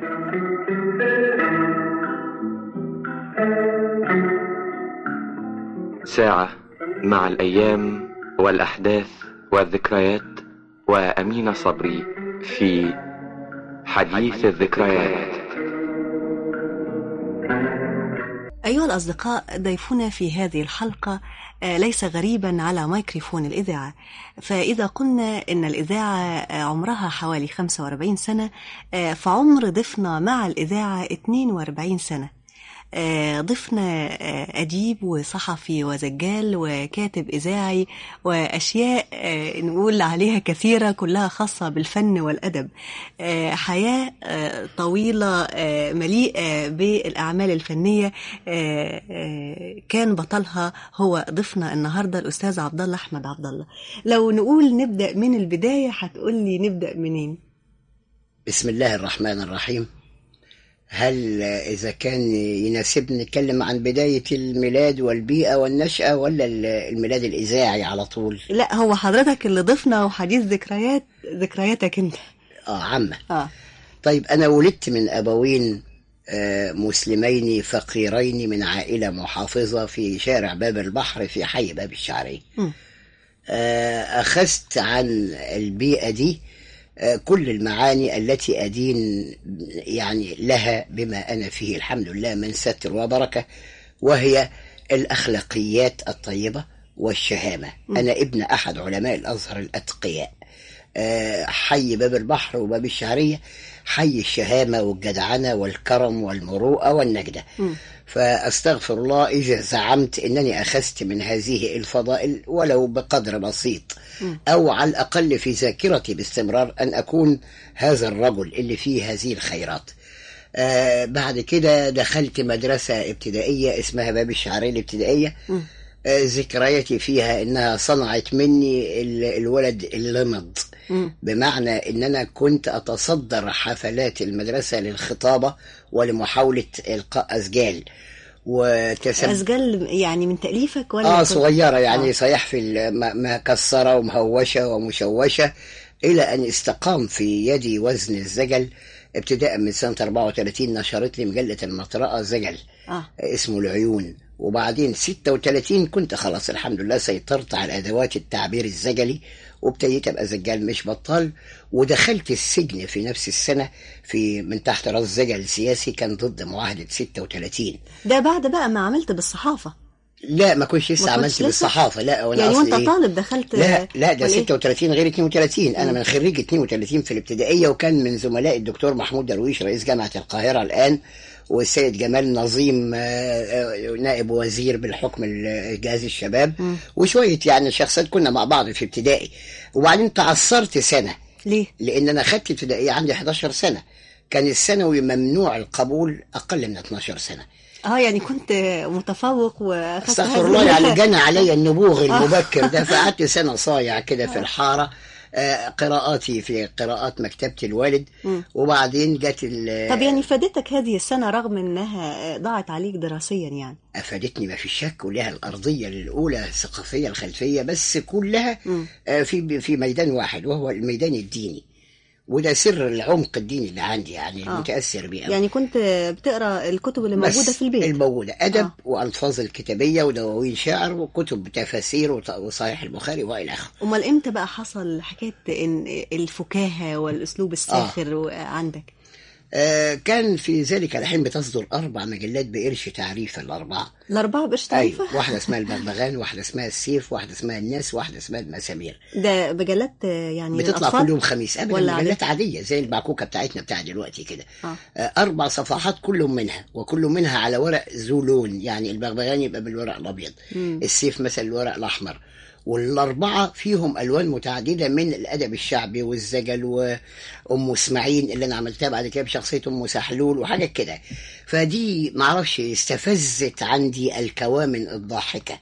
ساعة مع الأيام والأحداث والذكريات، وأمين صبري في حديث الذكريات. أيها الأصدقاء، ضيفنا في هذه الحلقة ليس غريبا على ميكروفون الإذاعة. فإذا قلنا إن الإذاعة عمرها حوالي 45 سنة، فعمر ضيفنا مع الإذاعة 42 سنة. ضيفنا أديب وصحفي وزجال وكاتب إذاعي وأشياء نقول عليها كثيرة كلها خاصة بالفن والأدب. حياة طويلة مليئة بالأعمال الفنية، كان بطلها هو ضيفنا النهاردة الأستاذ عبد الله أحمد عبد الله. لو نقول نبدأ من البداية هتقول لي نبدأ منين؟ بسم الله الرحمن الرحيم. هل إذا كان يناسبني نتكلم عن بداية الميلاد والبيئة والنشأة، ولا الميلاد الإذاعي على طول؟ لا، هو حضرتك اللي ضفنا وحديث ذكرياتك انت. عامة. طيب، أنا ولدت من أبوين مسلمين فقيرين من عائلة محافظة في شارع باب البحر في حي باب الشعرية. أخذت عن البيئة دي كل المعاني التي أدين يعني لها بما أنا فيه الحمد لله من ستر وبركة، وهي الأخلاقيات الطيبة والشهامة. أنا ابن أحد علماء الأزهر الأتقياء. حي باب البحر وباب الشعرية حي الشهامة والجدعنة والكرم والمروءة والنجدة. فأستغفر الله إذا زعمت أنني أخذت من هذه الفضائل ولو بقدر بسيط، أو على الأقل في ذاكرتي باستمرار أن أكون هذا الرجل اللي فيه هذه الخيرات. بعد كده دخلت مدرسة ابتدائية اسمها باب الشعرية الابتدائية. ذكرياتي فيها انها صنعت مني الولد اللمض، بمعنى ان انا كنت اتصدر حفلات المدرسة للخطابة ولمحاولة القاء اسجال اسجال يعني من تأليفك ولا صغيرة يعني صيح في مكسرة ومهوشة ومشوشة، الى ان استقام في يدي وزن الزجل. ابتداء من سنة 34 نشرت لي مجلة المطرقة زجل اسمه العيون، وبعدين 36 كنت خلاص الحمد لله سيطرت على أدوات التعبير الزجلي وابتديت أبقى زجال مش بطال. ودخلت السجن في نفس السنة من تحت راس زجل سياسي كان ضد معاهدة 36. ده بعد بقى ما عملت بالصحافة؟ لا، ما كنتش لسه عملت بالصحافة. لا، يعني وانت طالب دخلت؟ لا ده 36 غير 32. أنا من خريج 32 في الابتدائية، وكان من زملاء الدكتور محمود درويش رئيس جامعة القاهرة الآن، والسيد جمال نظيم نائب وزير بالحكم جهاز الشباب، وشوية يعني شخصيات كنا مع بعض في ابتدائي. وبعدين تعثرت سنة. ليه؟ لأن أنا خدت ابتدائية عندي 11 سنة، كان الثانوي ممنوع القبول أقل من 12 سنة. يعني كنت متفوق استغفر الله، يعني جنى علي النبوغ المبكر ده. فقعدت سنة صايع كده في الحارة، قراءاتي في قراءات مكتبة الوالد. وبعدين جت طب يعني فادتك هذه السنة رغم انها ضاعت عليك دراسيا؟ يعني افادتني ما في شك، ولها الارضية الاولى الثقافية الخلفية، بس كلها في ميدان واحد وهو الميدان الديني، وده سر العمق الديني اللي عندي يعني متأثر بيه. يعني كنت بتقرأ الكتب اللي موجودة في البيت؟ الموجودة أدب وألفاظ الكتابية ودواوين شعر وكتب تفاسير وصحيح البخاري وإلى آخره. أمال إمتى بقى حصل حكاية إن الفكاهة والأسلوب الساخر عندك؟ كان في ذلك الحين بتصدر 4 مجلات بقرش تعريف. الأربعة بقرش تعريف؟ أيوة. واحدة اسمها البغبغان، واحدة اسمها السيف، واحدة اسمها الناس، واحدة اسمها المسامير. ده مجلات يعني بتطلع كل يوم خميس. ولا مجلات عادية زي البعكوكة بتاعتنا بتاع دلوقتي كده. 4 صفحات كل منها على ورق ذو لون، يعني البغبغان يبقى بالورق الأبيض، السيف مثلا الورق الأحمر، والأربعة فيهم ألوان متعددة من الأدب الشعبي والزجل وأم إسماعيل اللي أنا عملتها بعد كده بشخصية أم سحلول وحاجات كده. فدي معرفش استفزت عندي الكوامن الضاحكة،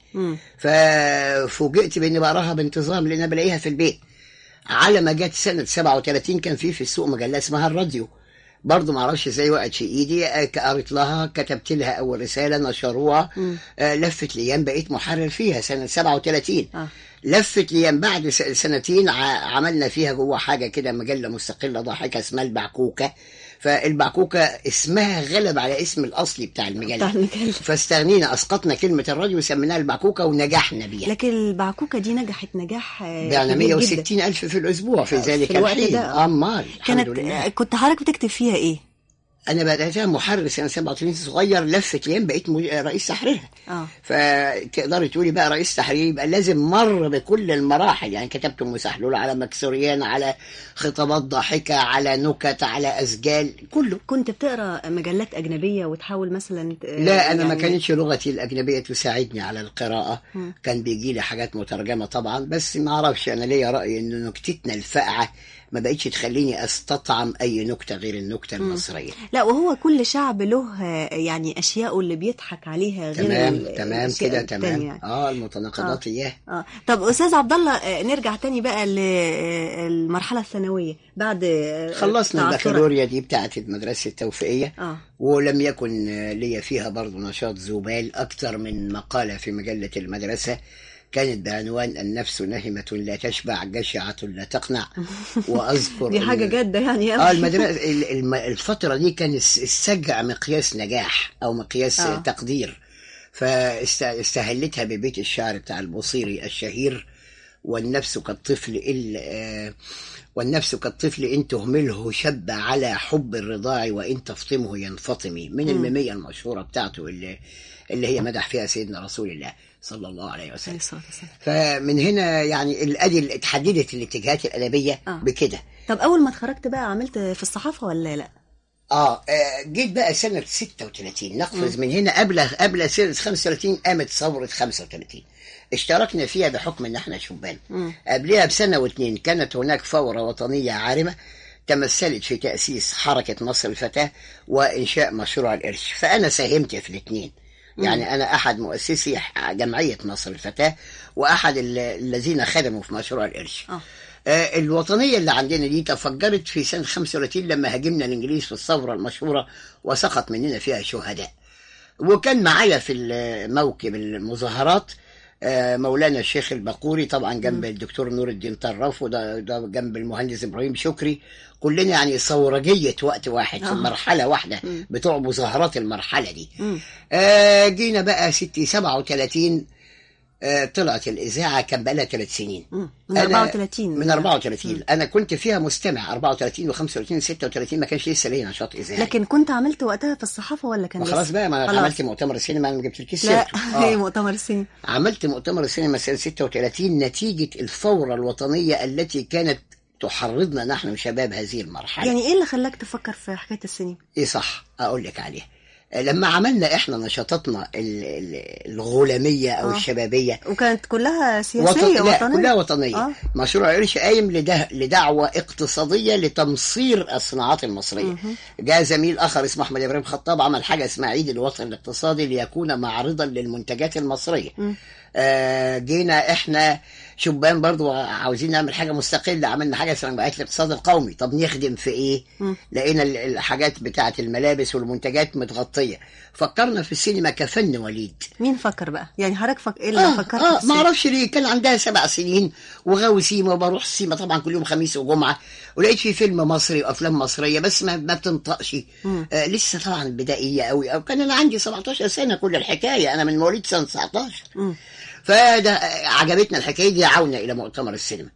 ففوجئت بأني بقراها بانتظام لأن بلاقيها في البيت. على ما جت سنة 37 كان في السوق مجلة اسمها الراديو، برضو معرفش ازاي وقعت في ايدي. قريت لها، كتبت لها اول رسالة، نشروها. لفت ليام بقيت محرر فيها سنة 37. لفت ليام بعد 2 سنين عملنا فيها جوه حاجة كده مجلة مستقلة ضاحكة اسمها البعكوكة، فالبعكوكة اسمها غلب على اسم الأصلي بتاع المجلة. فاستغنينا، أسقطنا كلمة الراديو وسميناها البعكوكة ونجحنا بيها. لكن البعكوكة دي نجحت نجاح يعني 160 ألف في الأسبوع في ذلك الحين. أمال الحمد لله. كنت حضرتك بتكتب فيها إيه؟ أنا بدأتها محرر سنة 37 صغير، لفت أيام بقيت رئيس تحريرها. فتقدري تقولي بقى رئيس تحرير يبقى لازم مر بكل المراحل. يعني كتبت أم سحلول، على مكسوريان، على خطابات ضاحكة، على نكت، على أسجال، كله. كنت بتقرأ مجلات أجنبية وتحاول مثلا لا أنا ما كانتش لغتي الأجنبية تساعدني على القراءة. كان بيجي لي حاجات مترجمة طبعا، بس ما أعرفش، أنا ليا رأي إن نكتتنا الفقعة ما بقيتش تخليني استطعم اي نكته غير النكته المصريه. لا وهو كل شعب له يعني اشياء اللي بيضحك عليها غير تمام كده تمام يعني. المتناقضات اياه. طب استاذ عبد الله، نرجع تاني بقى للمرحله الثانويه بعد خلصنا البكالوريا دي بتاعت المدرسه التوفيقيه. ولم يكن لي فيها برضو نشاط زبال. اكتر من مقاله في مجله المدرسه كانت بعنوان النفس نهمة لا تشبع جشعة لا تقنع. وأذكر دي حاجة جادة يعني. المدرسة الفترة دي كان السجع مقياس نجاح أو مقياس تقدير. فاستهلتها ببيت الشعر بتاع البوصيري الشهير: والنفس كالطفل إن تهمله شب على حب الرضاع وإن تفطمه ينفطمي. من الميمية المشهورة بتاعته اللي هي مدح فيها سيدنا رسول الله صلى الله عليه وسلم. فمن هنا يعني ادي اتحددت الاتجاهات الادبيه بكده. طب اول ما اتخرجت بقى عملت في الصحافه ولا لا؟ جيت بقى سنه 36 نقفز من هنا. قبل سنه 35 قامت ثوره 35 اشتركنا فيها بحكم ان احنا شبان. قبلها بسنه واتنين كانت هناك ثوره وطنيه عارمه تمثلت في تاسيس حركه مصر الفتاه وانشاء مشروع القرش. فانا ساهمت في الاثنين. يعني أنا أحد مؤسسي جمعية مصر الفتاة، وأحد الذين خدموا في مشروع القرش. الوطنية اللي عندنا دي تفجرت في سنة 35 لما هاجمنا الإنجليز في الثورة المشهورة وسقط مننا فيها شهداء. وكان معايا في موكب المظاهرات مولانا الشيخ البقوري، طبعا جنب الدكتور نور الدين طراف، وده جنب المهندس إبراهيم شكري. كلنا يعني ثورجية وقت واحد في مرحلة واحدة بتوع مظاهرات المرحلة دي. جينا بقى 37 طلعت الإذاعة، كان بقى لها 3 سنين. من 34 من 34 أنا كنت فيها مستمع. 34 و35 و36 ما كانش لسه ليا نشاط إذاعي. لكن كنت عملت وقتها في الصحافة ولا كان خلاص بقى؟ ما أنا عملت مؤتمر السينما. أنا ما جبت لك لا هي مؤتمر السينما. عملت مؤتمر السينما سنة 36 نتيجة الثورة الوطنية التي كانت تحرضنا نحن شباب هذه المرحلة. يعني إيه اللي خلاك تفكر في حكاية السينما؟ إيه صح أقول لك عليه. لما عملنا احنا نشاطاتنا الغلامية او الشبابية، وكانت كلها سياسية لا كلها وطنية. مشروع قرش قايم لدعوة اقتصادية لتمصير الصناعات المصرية. جاء زميل اخر اسمه احمد ابراهيم خطاب عمل حاجة اسمها عيد الوطن الاقتصادي ليكون معرضا للمنتجات المصرية. جينا احنا شبان برضو عاوزين نعمل حاجة مستقلة، عملنا حاجة اسمها جمعية الاقتصاد القومي. طب نخدم في ايه؟ لقينا الحاجات بتاعة الملابس والمنتجات متغطية. فكرنا في السينما كفن وليد. مين فكر بقى؟ يعني حضرتك ايه اللي فكرت؟ ما اعرفش ليه. كان عندها 7 سنين وغاوي سيما، وبروح السيما طبعا كل يوم خميس وجمعة، ولقيت في فيلم مصري وافلام مصرية بس ما بتنطقش. لسه طبعا بدائية قوي. او كان انا عندي 17 سنة كل الحكاية، انا من مواليد سنة 19. فده عجبتنا الحكاية دي. دعونا إلى مؤتمر السينما.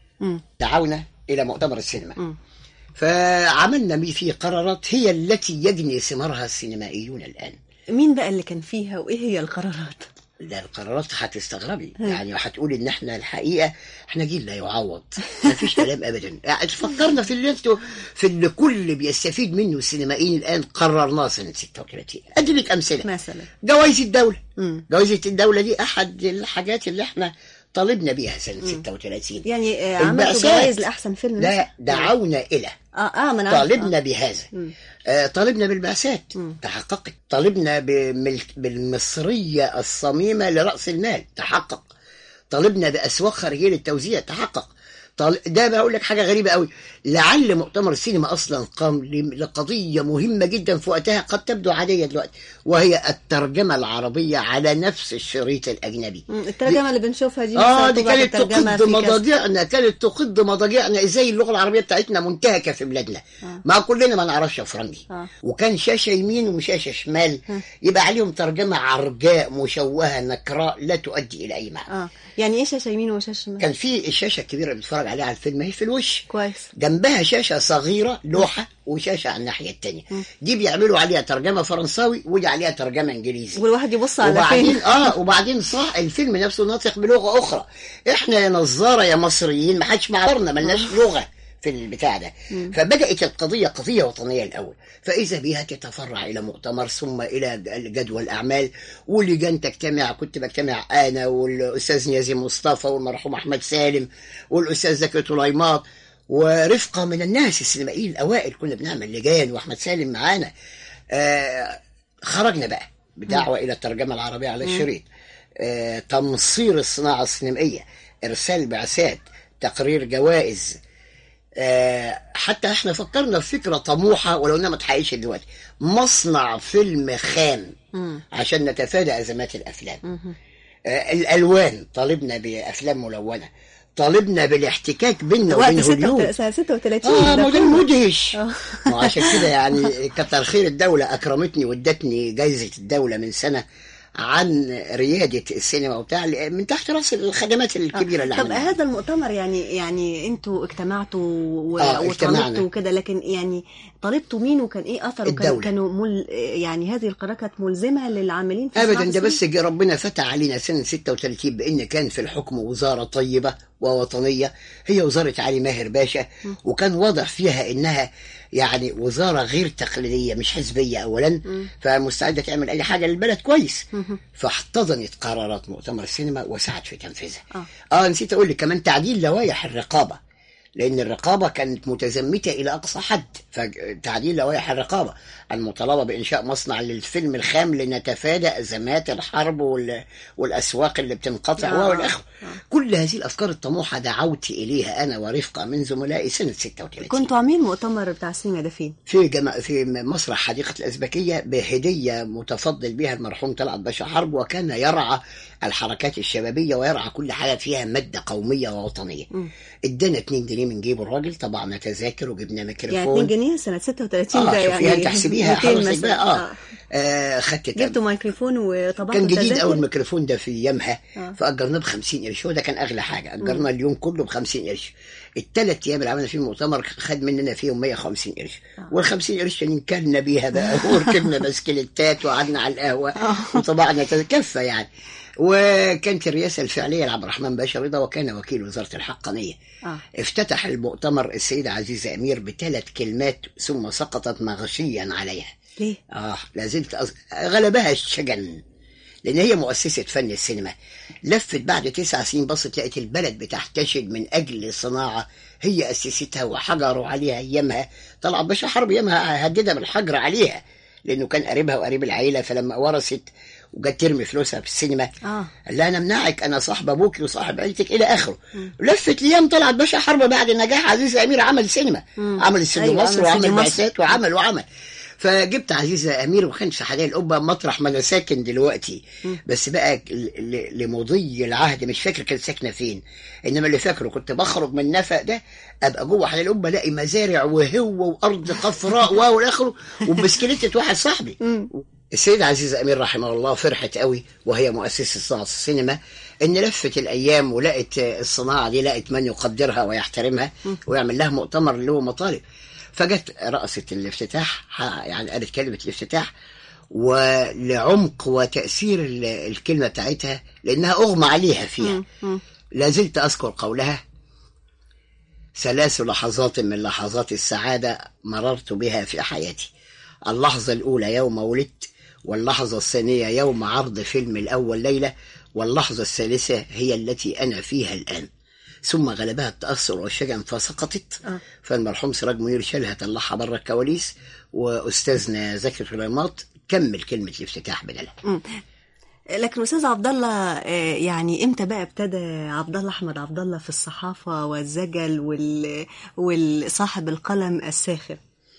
فعملنا فيه قرارات هي التي يجني ثمارها السينمائيون الآن. مين بقى اللي كان فيها وإيه هي القرارات؟ لا القرارات هتستغربي يعني، وهتقولي ان احنا الحقيقه احنا جيل لا يعوض. ما فيش كلام ابدا. يعني فكرنا في اللي كل بيستفيد منه السينمائيين الان. قررناه سنه 36. ادي لك امثله. مثلا جوائز الدوله. جوائز الدوله دي احد الحاجات اللي احنا طالبنا بيها سنه 36. يعني عملتوا جوائز لاحسن فيلم؟ لا دعونا الى طالبنا بهذا. طالبنا بالبعثات تحققت. طالبنا بالمصرية الصميمة لرأس المال تحقق. طالبنا بأسواق خارجية للتوزيع تحقق. ده بقول لك حاجة غريبة قوي، لعل مؤتمر السينما أصلا قام لقضية مهمة جدا في وقتها قد تبدو عادية دلوقتي، وهي الترجمة العربية على نفس الشريط الأجنبي. الترجمة اللي بنشوفها دي دي كانت تقض مضاجعنا ازاي اللغة العربية بتاعتنا منتهكة في بلادنا. ما كلنا ما نعرفش فرنجي. وكان شاشة يمين وشاشة شمال يبقى عليهم ترجمة عرجاء مشوهة نكراء لا تؤدي إلى أي معنى. يعني ايه شاشة يمين وشاشة شمال؟ كان في الشاشة الكبيرة اللي بتتفرج عليها على الفيلم هي في الوش، كويس، جنبها شاشة صغيرة لوحة وشاشة على الناحية التانية. دي بيعملوا عليها ترجمة فرنساوي ودي عليها ترجمة انجليزي، والواحد يبص على فين. وبعدين صح الفيلم نفسه ناطق بلغة أخرى. احنا يا نظارة يا مصريين ما حدش معبرنا، ملناش لغة في البتاع ده. فبدأت القضية قضية وطنية الأول، فإذا بها تتفرع إلى مؤتمر ثم إلى جدول الأعمال واللجان تجتمع. كنت بجتمع أنا والأستاذ نيازي مصطفى والمرحوم أحمد سالم والأستاذ زكي طليمات ورفقة من الناس السينمائيين الأوائل، كنا بنعمل لجان وأحمد سالم معانا. خرجنا بقى بدعوة إلى الترجمة العربية على الشريط، تمصير الصناعة السينمائية، إرسال بعثات، تقرير جوائز. حتى احنا فكرنا في فكرة طموحة ولو انها ما تحققش دلوقتي، مصنع فيلم خام عشان نتفادى أزمات الأفلام. الألوان، طالبنا بأفلام ملونة، طالبنا بالاحتكاك بيننا وبين هوليود. 36 موديل مدهش. وعشان كده يعني كتر خير الدولة أكرمتني وادتني جايزة الدولة من سنة عن ريادة السينما وبتاع من تحت راس الخدمات الكبيرة اللي عملها. طب هذا المؤتمر يعني انتوا اجتمعتوا وطالبتوا كده، لكن يعني طالبتوا مين وكان ايه اثره؟ كانوا يعني هذه القرارات كانت ملزمة للعاملين في ابدا، ده بس ربنا فتح علينا سنة 36 بان كان في الحكم وزارة طيبة ووطنية هي وزارة علي ماهر باشا، وكان واضح فيها انها يعني وزارة غير تقليدية مش حزبية أولا، فمستعدة تعمل أي حاجة للبلد كويس. فاحتضنت قرارات مؤتمر السينما وسعت في تنفيذها. نسيت أقول لك كمان تعديل لوائح الرقابة، لأن الرقابة كانت متزمتة إلى أقصى حد. فتعديل لوائح الرقابة، المطالبة بإنشاء مصنع للفيلم الخام لنتفادى أزمات الحرب والأسواق اللي بتنقطع والأخر. كل هذه الأفكار الطموحة دعوت إليها أنا ورفقة من زملائي سنة 36. كنتوا عاملين مؤتمر بتاع السينما ده فين؟ في مسرح حديقة الأزبكية بهدية متفضل بها المرحوم طلعت باشا حرب، وكان يرعى الحركات الشبابية ويرعى كل حاجة فيها مادة قومية ووطنية. ادانا 2 جنيه من جيب الراجل، طبعا تذاكر وجبنا ميكروفون. يعني 2 جنيه سنة 36 ده يعني تحسبيها حرصك بقى. جبتوا ميكروفون وطبعا كان جديد أول الميكروفون ده في يمها. فأجرناه ب50 قرش، وده كان أغلى حاجة. أجرنا اليوم كله ب50 قرش. ال3 أيام اللي عملنا فيه المؤتمر خد مننا فيهم 150 قرش، وال50 قرش اللي كلنا بيها بقى وركبنا بسكليتات وقعدنا على القهوة وطبعنا تكفى يعني. وكانت الرئاسة الفعلية لعبد الرحمن باشا رضا، وكان وكيل وزارة الحقانية. افتتح المؤتمر السيدة عزيزة أمير ب3 كلمات ثم سقطت مغشيا عليها. ليه؟ لازلت غلبها الشجن، لأن هي مؤسسة فن السينما. لفت بعد 9 سنين بصت لقيت البلد بتحتشد من أجل صناعة هي أسستها وحجروا عليها أيامها. طلعت باشا حرب أيامها هددها بالحجر عليها لأنه كان قريبها وقريب العيلة، فلما ورثت وجت ترمي فلوسها في السينما قال لها أنا أمنعك، أنا صاحب أبوك وصاحب عيلتك إلى آخره. لفت ليام طلعت باشا حرب بعد نجاح عزيزة أمير عمل سينما، عمل السينما مصر وعمل بعثات وعمل. فجبت عزيزة أمير وكان في حدائق القبة مطرح ما أنا ساكن دلوقتي. بس بقى لمضي العهد مش فاكر كانت ساكنة فين، إنما اللي فاكره كنت بخرج من النفق ده أبقى جوه حدائق القبة ألاقي مزارع وهو وأرض خضراء والآخره وبسكليتة واحد صاحبي. السيدة عزيزة أمير رحمه الله فرحت قوي وهي مؤسسة صناعة السينما إن لفت الأيام ولقت الصناعة دي، لقت من يقدرها ويحترمها ويعمل لها مؤتمر اللي هو مطالب. فجت رأسة الافتتاح، يعني قالت كلمة الافتتاح ولعمق وتأثير الكلمة بتاعتها لأنها أغمى عليها فيها. لازلت أذكر قولها: 3 لحظات من لحظات السعادة مررت بها في حياتي، اللحظة الأولى يوم ولدت، واللحظة الثانية يوم عرض فيلم الأول ليلة، واللحظة الثالثة هي التي أنا فيها الآن. ثم غلبها التأثر والشجن فسقطت. فالمرحوم سراج منير شالها طلعها بره الكواليس، وأستاذنا زكي طليمات كمل كلمة الافتتاح بدلها. لكن أستاذ عبد الله، يعني إمتى بقى ابتدى عبد الله أحمد عبد الله في الصحافة والزجل والصاحب القلم الساخر؟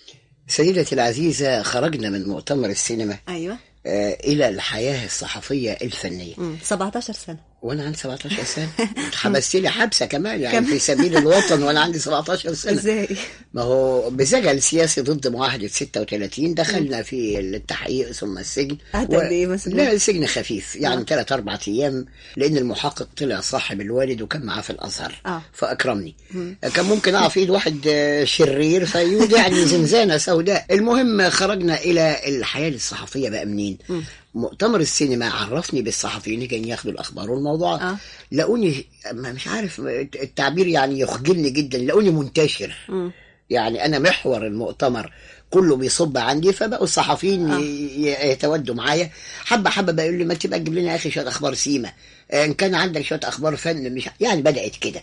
سيدتي العزيزة، خرجنا من مؤتمر السينما أيوة إلى الحياة الصحفية الفنية. 17 سنة وانا عندي 17 سنه حبست لي حبسه كمان يعني في سبيل الوطن وانا عندي 17 سنه. ازاي؟ ما هو بزجل سياسي ضد معاهده 36 دخلنا في التحقيق ثم السجن. قد ايه مثلا؟ لا السجن خفيف يعني 3-4 ايام، لان المحقق طلع صاحب الوالد وكان معاه في الازهر فاكرمني. كان ممكن اقع في ايد واحد شرير فيودعني زنزانه سوداء. المهم خرجنا الى الحياه الصحفيه بقى. منين؟ مؤتمر السينما عرفني بالصحفيين اللي كانوا ياخدوا الاخبار والموضوعات. لقوني مش عارف التعبير يعني يخجلني جدا، لقوني منتشر. يعني انا محور المؤتمر كله بيصب عندي، فبقوا الصحفيين يتودوا معايا حبه بقى يقول لي ما تبقى تجيب لنا يا اخي شويه اخبار سيما، ان كان عندك شويه اخبار فن مش يعني. بدات كده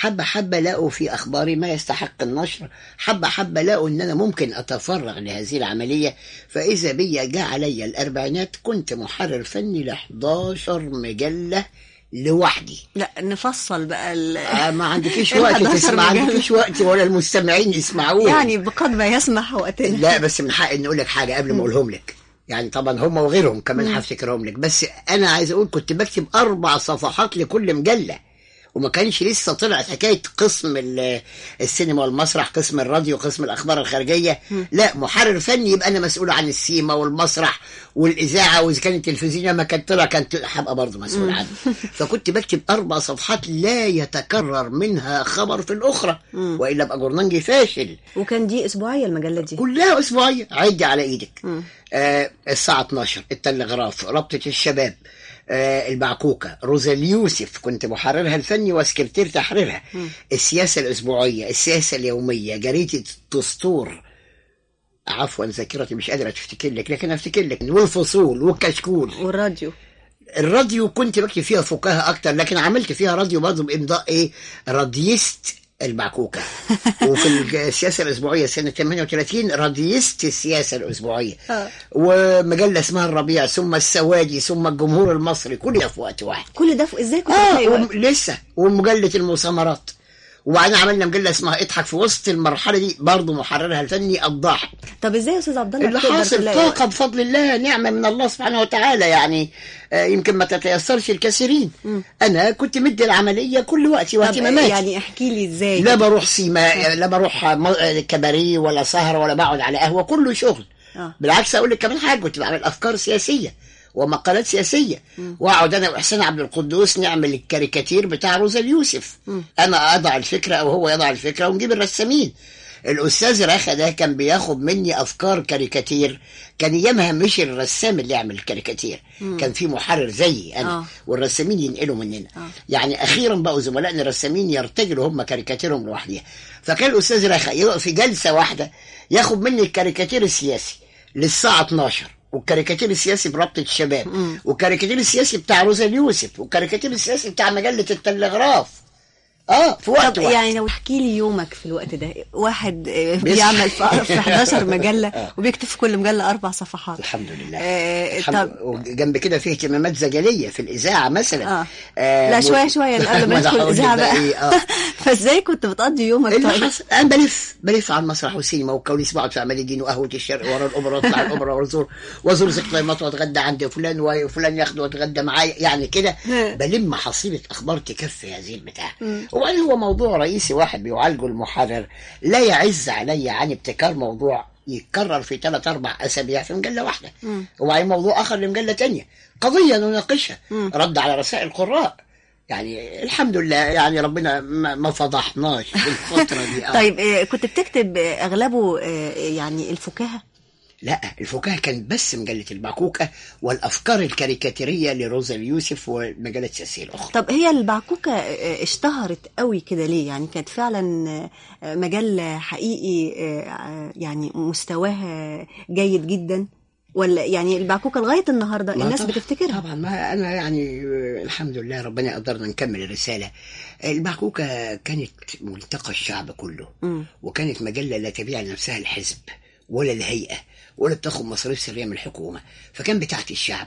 حبه لقوا في اخباري ما يستحق النشر، حبه لقوا ان انا ممكن اتفرغ لهذه العمليه. فاذا بيا جاء عليا الاربعينات كنت محرر فني ل 11 مجله لوحدي. لا نفصل بقى ما عندكيش وقت تسمع، ما عندكيش وقت ولا المستمعين يسمعوه يعني بقدر ما يسمح وقتنا. لا بس من حق ان اقول لك حاجه قبل ما اقولهم لك، يعني طبعا هم وغيرهم كمان هفتكرهم لك، بس انا عايز اقول كنت بكتب 4 صفحات لكل مجله، وما كانش لسه طلع حكايه قسم السينما والمسرح، قسم الراديو، قسم الاخبار الخارجيه. لا محرر فني يبقى انا مسؤول عن السيما والمسرح والاذاعه، واذا كانت التلفزيون ما كانت طلع كانت هبقى برضه مسؤول عنه. فكنت بكتب 4 صفحات لا يتكرر منها خبر في الاخرى، والا ابقى جورنانجي فاشل. وكان دي اسبوعيه المجله دي كلها اسبوعيه، عدي على ايدك. الساعه 12 التلغراف، رابطه الشباب، البعكوكة، روزا اليوسف كنت محررها الفني وسكرتير تحريرها، السياسة الأسبوعية، السياسة اليومية، جريدة الدستور، عفوا ذاكرتي مش قادرة تفتكر لك لكن أفتكر لك، والفصول والكشكول، والراديو. الراديو كنت بكتب فيها فكاهة أكتر، لكن عملت فيها راديو برضه بإمضاء راديست البعكوكة. وفي السياسة الأسبوعية سنة 38 راديست السياسة الأسبوعية. ومجلة اسمها الربيع، ثم السواجي، ثم الجمهور المصري، كل ده في وقت واحد. كل ده ازاي كنت بتلاقي وقت؟ لسه. ومجلة المسامرات، وبعدين عملنا مجله اسمها اضحك في وسط المرحله دي برضه محررها الفني الضاحك. طب ازاي يا استاذ عبد الله اللي حاصل طاقه بفضل الله، نعمه من الله سبحانه وتعالى يعني. يمكن ما تتيسرش الكثيرين. انا كنت مدي العمليه كل وقتي واهتماماتي. يعني احكي لي ازاي. لا بروح سيما، لا بروح كباريه ولا سهره ولا بقعد على قهوه، كله شغل. بالعكس اقول لك كمان حاجه، كنت بعمل افكار سياسيه ومقالات سياسيه، واقعد انا واحسان عبد القدوس نعمل الكاريكاتير بتاع روزا اليوسف. انا اضع الفكره او هو يضع الفكره ونجيب الرسامين. الاستاذ رخا ده كان بياخد مني افكار كاريكاتير، كان ايامها مش الرسام اللي يعمل الكاريكاتير، كان في محرر زيي انا والرسامين ينقلوا مننا. يعني اخيرا بقوا زملائنا الرسامين يرتجلوا هم كاريكاتيرهم لوحدها. فكان الاستاذ رخا يقف في جلسه واحده ياخد مني الكاريكاتير السياسي للساعه 12، والكاريكاتير السياسي برابطه الشباب، والكاريكاتير السياسي بتاع روزا اليوسف، والكاريكاتير السياسي بتاع مجله التلغراف. في وقت واحد. يعني لو احكي لي يومك في الوقت ده، واحد بيعمل في 11 مجله وبيكتب في كل مجله 4 صفحات. الحمد لله. طب وجنب كده في اهتمامات زجليه في الاذاعه مثلا. لا شويه قبل ما ندخل الاذاعه بقى. فازاي كنت بتقضي يومك؟ انا بلف على المسرح والسينما والكواليس، بقعد في عماد الدين وقهوه الشرق ورا الاوبرا، واطلع الاوبرا وازور زقليمات واتغدى عند فلان وفلان ياخده واتغدى معايا، يعني كده بلم حصيله اخبار تكفي هذه البتاع. وبعدين هو موضوع رئيسي واحد بيعالجه المحرر، لا يعز علي عن ابتكار موضوع يتكرر في 3-4 أسابيع في مجلة واحدة، وبعدين موضوع آخر لمجلة تانية، قضية نناقشها، رد على رسائل القراء. يعني الحمد لله يعني ربنا ما فضحناش في الفترة دي. طيب كنت بتكتب أغلبه يعني الفكاهة؟ لا الفكاهة كانت بس مجلة البعكوكة والأفكار الكاريكاتيرية لروزا اليوسف ومجلة سياسية الأخرى. طب هي البعكوكة اشتهرت قوي كده ليه؟ يعني كانت فعلا مجلة حقيقي يعني مستواها جيد جدا، ولا يعني البعكوكة لغاية النهاردة الناس بتفتكرها؟ طبعا ما أنا يعني الحمد لله ربنا قدرنا نكمل الرسالة. البعكوكة كانت ملتقى الشعب كله، وكانت مجلة لا تبيع لنفسها الحزب ولا الهيئة ولا بتاخد مصاريف سرية من الحكومة، فكان بتاعت الشعب.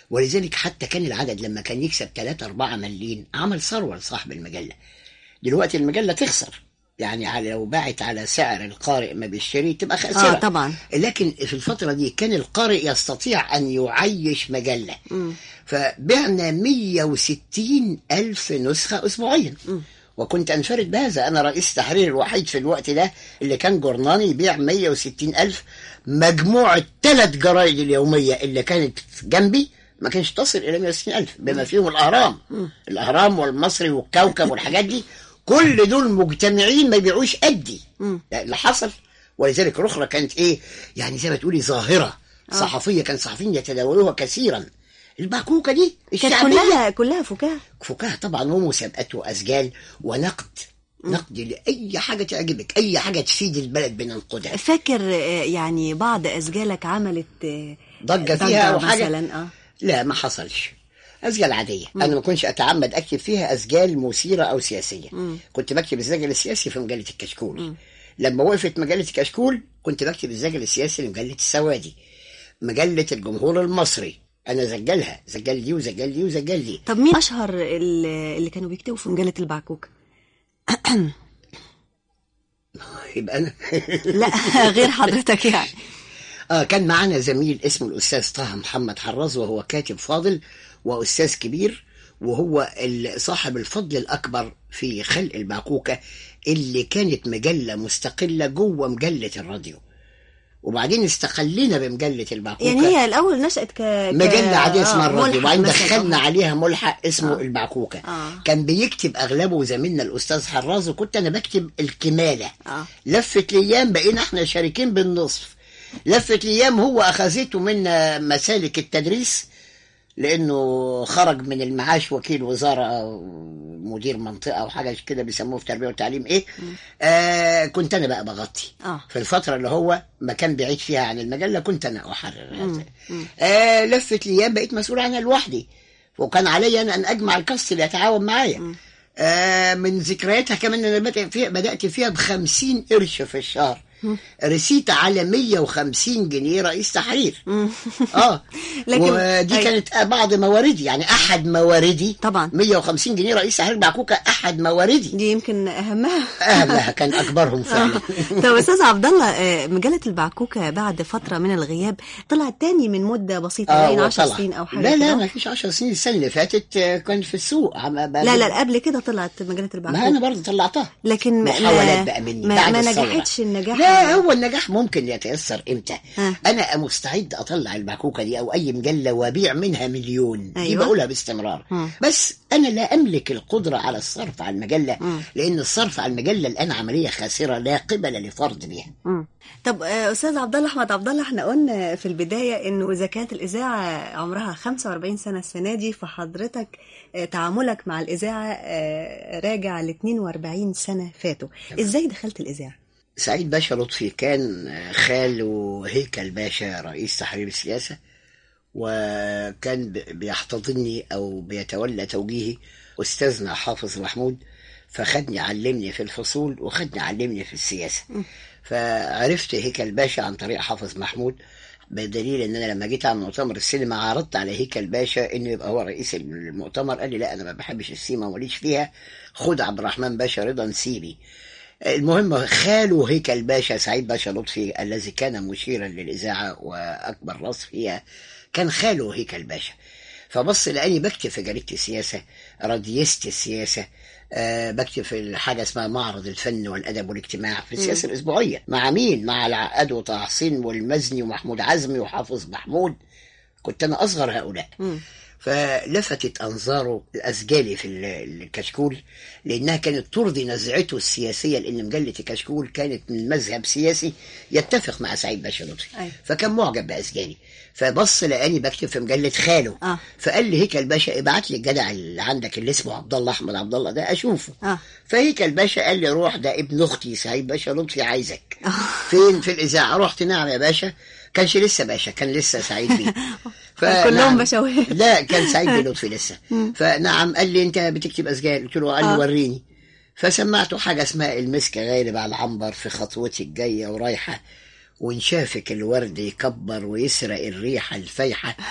ولذلك حتى كان العدد لما كان يكسب 3-4 مليين عمل ثروة لصاحب المجلة. دلوقتي المجلة تخسر، يعني على لو باعت على سعر القارئ ما بيشتري تبقى خاسرة. طبعا. لكن في الفترة دي كان القارئ يستطيع أن يعيش مجلة. فبعنا 160 ألف نسخة أسبوعيا. وكنت أنفرد بهذا، أنا رئيس تحرير الوحيد في الوقت ده اللي كان جورناني يبيع 160 ألف. مجموعة 3 جرائد اليومية اللي كانت جنبي ما كانش تصل إلى 160 ألف، بما فيهم الأهرام والمصري والكوكب والحاجات دي، كل دول مجتمعين ما يبيعوش قدي اللي حصل. ولذلك الأخرى كانت إيه يعني زي ما تقولي ظاهرة صحفية، كان صحفيين يتداولوها كثيرا. البعكوكة دي كانت كلها فكاهة طبعا، ومسابقات وأسجال ونقد لأي حاجة تعجبك، أي حاجة تفيد البلد بننقدها. فاكر يعني بعض أسجالك عملت ضجة فيها أو حاجة مثلا؟ لا ما حصلش، أسجال عادية. أنا ما كنتش أتعمد أكتب فيها أسجال مثيرة أو سياسية. كنت بكتب الزجل السياسي في مجلة الكشكول. لما وقفت مجلة الكشكول كنت بكتب الزجل السياسي لمجلة السوادي. مجلة الجمهور المصري أنا زجل دي وزجل دي. طب مين أشهر اللي كانوا بيكتبوا في مجلة البعكوكة؟ يبقى أنا لا غير حضرتك يعني. كان معنا زميل اسمه الأستاذ طه محمد حراز، وهو كاتب فاضل وأستاذ كبير، وهو صاحب الفضل الأكبر في خلق البعكوكة اللي كانت مجلة مستقلة جوه مجلة الراديو، وبعدين استقلنا بمجلة البعكوكة. يعني هي الأول نشأت مجلة عادية اسمها الراديو، وبعدين دخلنا عليها ملحق اسمه البعكوكة. كان بيكتب أغلبه زميلنا الأستاذ حراز، وكنت أنا بكتب الكمالة. لفت الأيام بقينا احنا شاركين بالنصف. لفت الأيام هو أخذته منا مسالك التدريس، لأنه خرج من المعاش وكيل وزارة أو مدير منطقة أو حاجة كده بيسموه في التربية والتعليم كنت أنا بقى بغطي في الفترة اللي هو ما كان بعيد فيها عن المجلة، كنت أنا أحرر. لفت الأيام بقيت مسؤول عنها لوحدي، وكان علي أن أجمع الكاست اللي يتعاون معايا. من ذكرياتها كمان أنا بدأت فيها ب50 قرش في الشهر، رسيت على 150 جنيه رئيس تحرير. ودي كانت بعض مواردي، يعني احد مواردي طبعا 150 جنيه رئيس تحرير بعكوكة، احد مواردي دي يمكن اهمها كان اكبرهم فعلا. طب استاذ عبد الله، مجله البعكوكة بعد فتره من الغياب طلعت تاني من مده بسيطه، بين 10 سنين او حاجه. لا ما فيش 10 سنين، السنه اللي فاتت كان في السوق. لا قبل كده طلعت مجله البعكوكة. ما انا برضه طلعتها، لكن محاولات بقى مني ما نجحتش النجاح. لا هو النجاح ممكن يتيسر امتى؟ انا مستعد اطلع البعكوكة دي او اي مجلة وابيع منها مليون. دي بقولها باستمرار. بس انا لا املك القدرة على الصرف على المجلة، لان الصرف على المجلة الان عملية خاسرة لا قبل لفرض بها. طب استاذ عبد الله احمد عبد الله، احنا قلنا في البداية انه اذا كانت الاذاعة عمرها 45 سنة السنة دي، فحضرتك تعاملك مع الاذاعة راجع ل 42 سنة فاتوا. ازاي دخلت الاذاعة؟ سعيد باشا لطفي كان خاله هيكل باشا رئيس تحرير السياسة، وكان بيحتضني أو بيتولى توجيهي أستاذنا حافظ محمود، فخدني علمني في الفصول وخدني علمني في السياسة. فعرفت هيكل باشا عن طريق حافظ محمود، بدليل ان انا لما جيت على مؤتمر السينما عرضت على هيكل باشا انه يبقى هو رئيس المؤتمر. قال لي لا انا ما بحبش السينما وماليش فيها، خد عبد الرحمن باشا رضا نسيبي. المهم خاله هيكل باشا سعيد باشا لطفي الذي كان مشيرا للإذاعة وأكبر راس فيها كان خاله هيكل باشا. فبص لأني بكتب في جريدة السياسة، راديست السياسة، بكتب في حاجة اسمها معرض الفن والأدب والاجتماع في السياسة الأسبوعية. مع مين؟ مع العقاد وطه حسين والمزني ومحمود عزمي وحافظ محمود. كنت أنا أصغر هؤلاء. فلفتت أنظاره الأسجالي في الكشكول، لأنها كانت ترضي نزعته السياسية، لأن مجلة الكشكول كانت من مذهب سياسي يتفق مع سعيد باشا لطفي. فكان معجب بأسجالي، فبص لقاني بكتب في مجلة خاله. فقال لي هيكل باشا ابعت لي الجدع اللي عندك اللي اسمه عبد الله أحمد عبد الله ده أشوفه. فهيكل باشا قال لي روح، ده ابن أختي سعيد باشا لطفي عايزك. فين؟ في الإذاعة. رحت. نعم يا باشا. كانش لسه باشا، كان لسه سعيد بيه. كلهم بشوات. لا كان سعيد بيه لطفي لسه. فنعم قال لي انت بتكتب أسجال؟ قلت له. قال لي وريني. فسمعته حاجة اسمها المسك غالب على العنبر في خطوتي الجاية ورايحة، وانشافك الورد يكبر ويسرق الريحة الفايحة،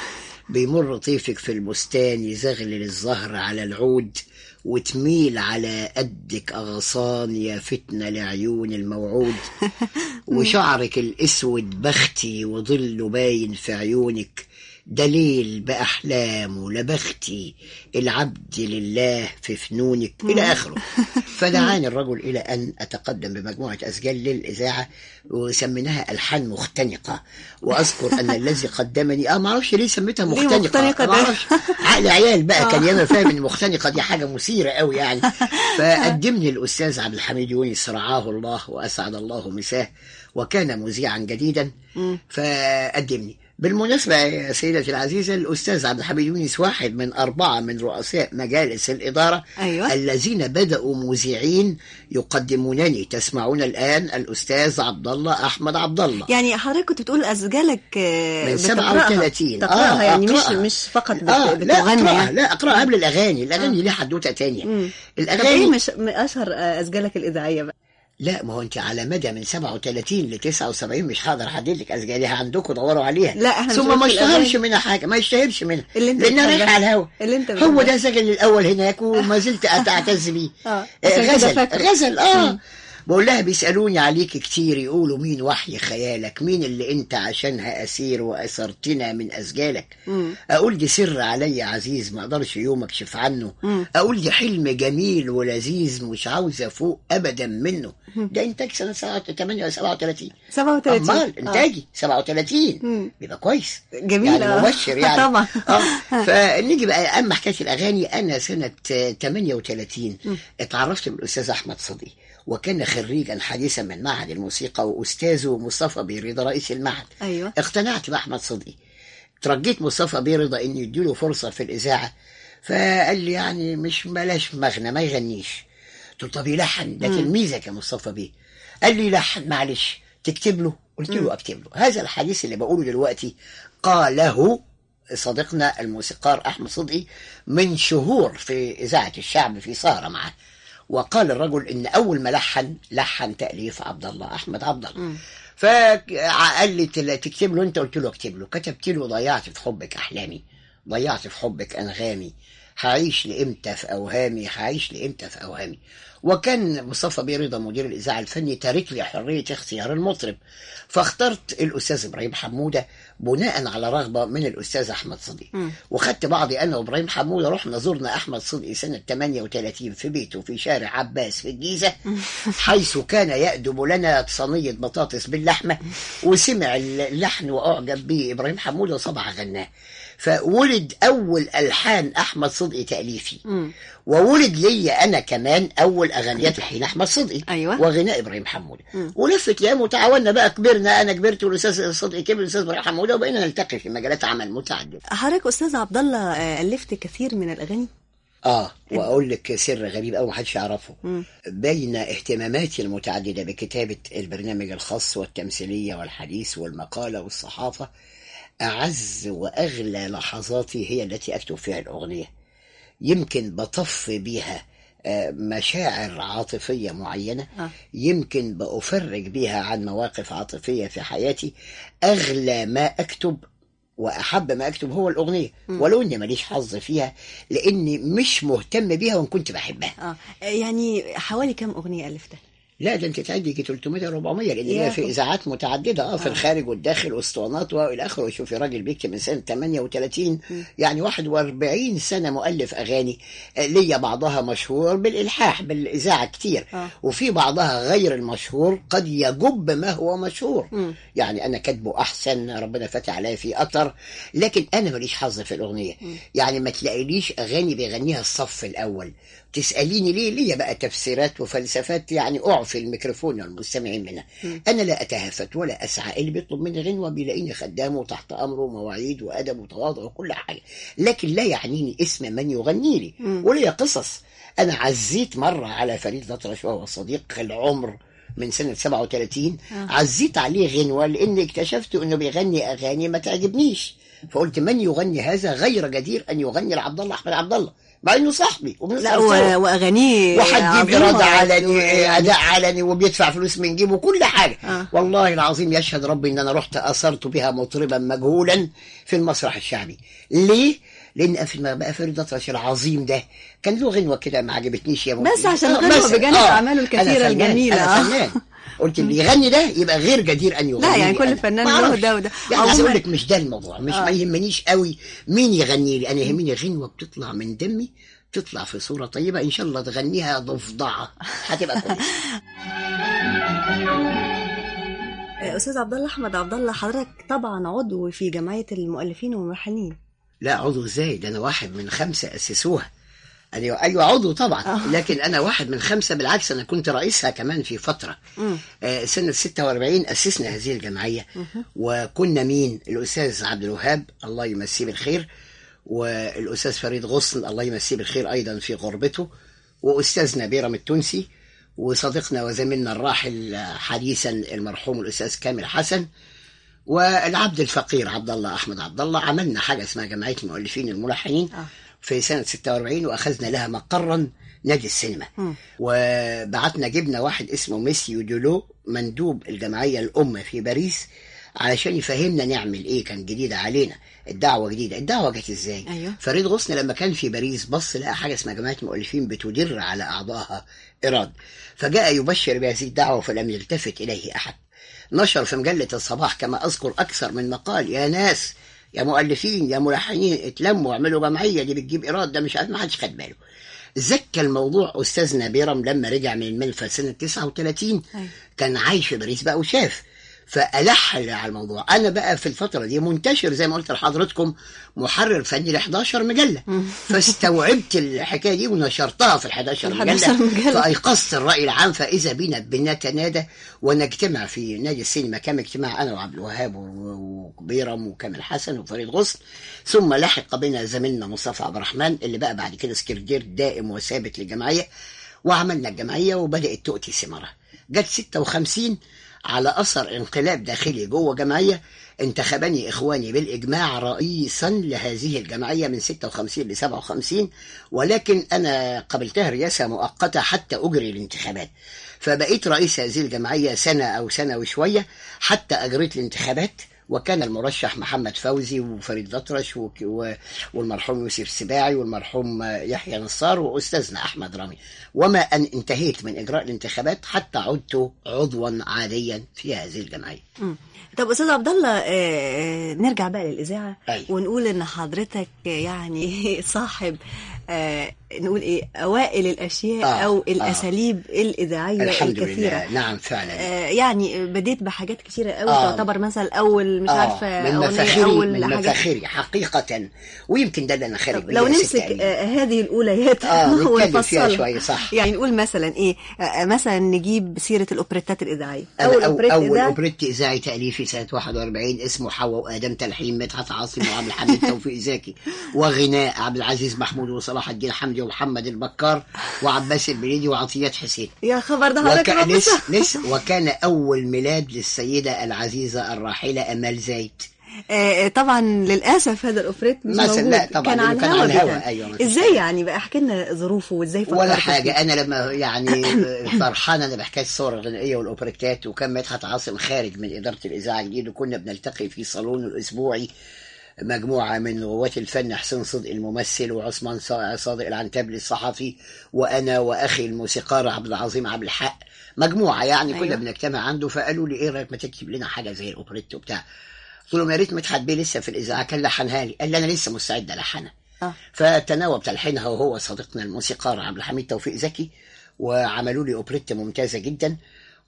بيمر طيفك في البستان يزغلل الزهر على العود، وتميل على قدك أغصان يا فتنة لعيون الموعود. وشعرك الأسود بختي وظله باين في عيونك، دليل بأحلامه لبختي العبد لله في فنونك إلى آخره. فدعاني الرجل إلى أن أتقدم بمجموعة أسجال للإذاعة وسميناها ألحان مختنقة. وأذكر أن الذي قدمني ما أعرفش ليه سميتها مختنقة، ما أعرفش، عقل عيال بقى كان ياما فاهم إن مختنقة دي حاجة مثيرة قوي يعني. فقدمني الأستاذ عبد الحميد يونس رعاه الله وأسعد الله مساه، وكان مذيعا جديدا. فقدمني. بالمناسبة يا سيدتي العزيزة، الأستاذ عبد الحميد يونس واحد من 4 من رؤساء مجالس الإدارة. أيوة. الذين بدأوا مذيعين يقدمونني. تسمعون الآن الأستاذ عبد الله أحمد عبد الله. يعني حضرتك كنت بتقول أسجالك من 37 تقرأها يعني أقرأها. مش فقط لا بتغني أقرأها يعني. لا أقرأها قبل الأغاني ليه حدوتة تانية. طب إيه مش أشهر أسجالك الإذاعية بقى؟ لا ما هو انت على مدى من 37 ل 79 مش هقدر احدد لك اسجالها، عندكم دوروا عليها. لا احنا ثم ما اشتهرش منها حاجه، ما يشتهرش منها لانها رايحه على الهوا. هو ده سجل الاول هناك وما زلت اعتز بيه. غزل بقول لها بيسألوني عليك كتير، يقولوا مين وحي خيالك، مين اللي انت عشانها أسير وأسرتنا من أسجالك. أقول دي سر علي عزيز ما أقدرش يوم أكشف عنه. أقول دي حلم جميل ولذيذ مش عاوزة فوق أبدا منه. ده إنتاج سنة 37 أمال إنتاجي 37 بيبقى كويس جميل يعني مبشر يعني. طبعا. فنيجي بقى أما حكاية الأغاني، أنا سنة 38 اتعرفت بالأستاذ أحمد صديق، وكان خريجا حديثا من معهد الموسيقى، وأستاذه مصطفى بيرضى رئيس المعهد. أيوة. اقتنعت بأحمد صديق، ترجيت مصطفى بيرضى إن يديله فرصة في الإذاعة، فقال لي يعني مش بلاش مغنى ما يغنيش. قلت له طب يلحن، ده تلميذك يا مصطفى بيه. قال لي لحن معلش تكتب له. قلت له أكتب له. هذا الحديث اللي بقوله دلوقتي قاله صديقنا الموسيقار أحمد صدقي من شهور في إذاعة الشعب في سهرة معه. وقال الرجل إن أول ما لحن تأليف عبد الله أحمد عبد الله. فقال لي تكتب له أنت. قلت له أكتب له. كتبت له ضيعت في حبك أحلامي، ضيعت في حبك أنغامي، هعيش لإمتى في أوهامي، هعيش لإمتى في أوهامي. وكان مصطفى بيرضى مدير الإذاعة الفني تارك لي حرية اختيار المطرب، فاخترت الأستاذ إبراهيم حمودة بناء على رغبة من الأستاذ أحمد صديق. وخدت بعضي أنا وإبراهيم حمودة، رحنا زرنا أحمد صديق سنة 38 في بيته في شارع عباس في الجيزة، حيث كان يأدب لنا صينية بطاطس باللحمة. وسمع اللحن وأعجب به إبراهيم حمودة وصبح غناه. فولد أول ألحان أحمد صدقي تأليفي. وولد لي أنا كمان أول أغنيات حين أحمد صدقي. أيوة. وغناء إبراهيم حمودة. ولفت الأيام وتعاوننا بقى، كبرنا، أنا كبرت والأستاذ صدقي كبر والأستاذ إبراهيم حمودة، وبقينا نلتقي في مجالات عمل متعددة. حضرتك أستاذ عبد الله ألفت كثير من الأغاني؟ وأقول لك سر غريب أوي محدش يعرفه. بين اهتماماتي المتعددة بكتابة البرنامج الخاص والتمثيلية والحديث والمقالة والصحافة، أعز وأغلى لحظاتي هي التي أكتب فيها الأغنية. يمكن بطفي بيها مشاعر عاطفية معينة، يمكن بأفرج بيها عن مواقف عاطفية في حياتي. أغلى ما أكتب وأحب ما أكتب هو الأغنية، ولو إني ماليش حظ فيها لأني مش مهتم بيها وإن كنت بحبها. يعني حوالي كم أغنية ألفتها؟ لا ده انت تعدي 300 400 لان هي في اذاعات متعدده في الخارج والداخل واسطوانات والى اخره. شوفي راجل بيكتب من سنه 38 يعني 41 سنه مؤلف اغاني. ليا بعضها مشهور بالالحاح بالاذاعه كتير، وفي بعضها غير المشهور قد يجب ما هو مشهور. يعني انا كاتبه احسن، ربنا فتح عليا فيه اكتر، لكن انا ماليش حظ في الاغنيه. يعني ما تلاقيليش اغاني بيغنيها الصف الاول. تسأليني ليه؟ ليا بقى تفسيرات وفلسفات يعني أعفي الميكروفون والمستمعين منها. أنا لا أتهافت ولا أسعى، اللي بيطلب مني غنوة بيلاقيني خدامه وتحت أمره، مواعيد وأدب وتواضع وكل حاجة، لكن لا يعنيني اسم من يغني لي. وليا قصص. أنا عزيت مرة على فريد الأطرش وهو صديق العمر من سنة 37. عزيت عليه غنوة لأني اكتشفت أنه بيغني أغاني ما تعجبنيش، فقلت من يغني هذا غير جدير أن يغني لعبد الله أحمد عبد الله. مع انه صاحبي لا واغانيه وحد يجيب اراده علني، اداء علني، وبيدفع فلوس من جيبه وكل حاجه. والله العظيم يشهد ربي ان انا رحت اثرت بها مطربا مجهولا في المسرح الشعبي. ليه؟ لان في بقى فريد الأطرش العظيم ده كان له غنوه كده ما عجبتنيش يا بس عشان غنوه بجانب اعماله الكثيره الجميله. انا فنان. قلت اللي يغني ده يبقى غير جدير ان يغني. لا يعني كل فنان له ده وده. يعني عايز اقول لك مش ده الموضوع، مش ما يهمنيش قوي مين يغني لي، انا يهمني غنوه بتطلع من دمي، تطلع في صوره طيبه، ان شاء الله تغنيها ضفدعه هتبقى كويس. استاذ عبد الله احمد عبد الله، حضرتك طبعا عضو في جمعيه المؤلفين والملحنين. لا عضو ازاي؟ ده انا واحد من 5 اسسوها. ايوه عضو طبعا. لكن انا واحد من 5، بالعكس انا كنت رئيسها كمان في فتره. سنه 46 اسسنا هذه الجمعيه. وكنا مين؟ الاستاذ عبد الوهاب الله يمسيه بالخير، والاستاذ فريد غصن الله يمسيه بالخير ايضا في غربته، واستاذنا بيرم التونسي، وصديقنا وزميلنا الراحل حديثا المرحوم الاستاذ كامل حسن، والعبد الفقير عبد الله احمد عبد الله. عملنا حاجه اسمها جمعيه المؤلفين الملحنين في سنه 46، واخذنا لها مقرا نادي السينما. وبعتنا جبنا واحد اسمه ميسيو دولو مندوب الجمعيه الام في باريس علشان يفهمنا نعمل ايه، كان جديده علينا الدعوه جديده. الدعوه جت ازاي؟ فريد غصن لما كان في باريس بص لقى حاجه اسمها جمعيه المؤلفين بتدر على اعضائها ايراد، فجاء يبشر بهذه الدعوه فلم يلتفت اليه احد. نشر في مجله الصباح كما اذكر اكثر من مقال: يا ناس يا مؤلفين يا ملحنين اتلموا واعملوا جمعيه دي بتجيب ايراد. ده مش عارف، ما حدش خد باله. زكى الموضوع استاذنا بيرم لما رجع من المنفى سنه 39. كان عايش في باريس بقى وشاف، فألح على الموضوع. أنا بقى في الفترة دي منتشر زي ما قلت لحضرتكم محرر فني ل 11 مجلة، فاستوعبت الحكاية دي ونشرتها في ال 11 مجلة. فأيقظت الرأي العام، فإذا بينا بنتنادى ونجتمع في نادي السينما. كان اجتماع أنا وعبد الوهاب وبيرم وكامل حسن وفريد غصن، ثم لحق بنا زميلنا مصطفى عبد الرحمن اللي بقى بعد كده سكرتير دائم وثابت للجمعية، وعملنا الجمعية وبدأت تؤتي ثمارها. جت 56 على أثر انقلاب داخلي جوه جمعية، انتخبني إخواني بالإجماع رئيسا لهذه الجمعية من 56 ل 57، ولكن أنا قبلتها رئاسة مؤقتة حتى أجري الانتخابات، فبقيت رئيس هذه الجمعية سنة أو سنة وشوية حتى أجريت الانتخابات. وكان المرشح محمد فوزي وفريد الأطرش والمرحوم يوسف السباعي والمرحوم يحيى نصار وأستاذنا أحمد رامي، وما أن انتهيت من إجراء الانتخابات حتى عدت عضوا عاديا في هذه الجمعية. طب أستاذ عبد الله، نرجع بقى للإذاعة. ونقول إن حضرتك يعني صاحب نقول إيه أوائل الأشياء أو الأساليب الإذاعية الحمد الكثيرة. لله. نعم فعلا. يعني بديت بحاجات كثيرة قوي تعتبر مثلا أول مش عارفة من مفاخري حقيقة، ويمكن ده اللي أنا خارج لو نمسك هذه الأوليات ونفصل فيها شوية. صح. يعني نقول مثلا إيه، مثلا نجيب سيرة الأوبريتات الإذاعية. أول أوبريت إذاعي تأليفي سنة 41 اسمه حواء وآدم، تلحين مدحت عاصم وعبد الحميد توفيق زكي، وغناء عبد العزيز محمود وصلاح الدين حمدي ومحمد البكار وعباس البليدي وعطيات حسين. يا خبر ده حضرتك. وكان أول ميلاد للسيدة العزيزة الراحلة أمال زايد. طبعا للاسف هذا الاوبريت مش موجود. لا طبعا كان على الهواء. ايوه ازاي يعني بقى؟ احكي لنا ظروفه وازاي فكرت ولا حاجه. انا لما يعني فرحان انا بحكايه الصور الغنائيه والاوبريتات، وكان مدحت عاصم خارج من اداره الاذاعه الجديد، وكنا بنلتقي في صالون الاسبوعي مجموعه من رواه الفن، حسين صدقي الممثل وعثمان صادق العنتبلي الصحفي وانا واخي الموسيقار عبد العظيم عبد الحق، مجموعه يعني. أيوة. كنا بنجتمع عنده، فقالوا لي ايه رايك ما تكتب لنا حاجه زي الاوبريت وبتاع. قلت لهم يا ريت مدحت بيه لسه في الاذاعه، كان لحنها لي. قال لي انا لسه مستعد الحنها. فتناوب تلحينها وهو صديقنا الموسيقار عبد الحميد توفيق زكي، وعملوا لي اوبريت ممتازه جدا.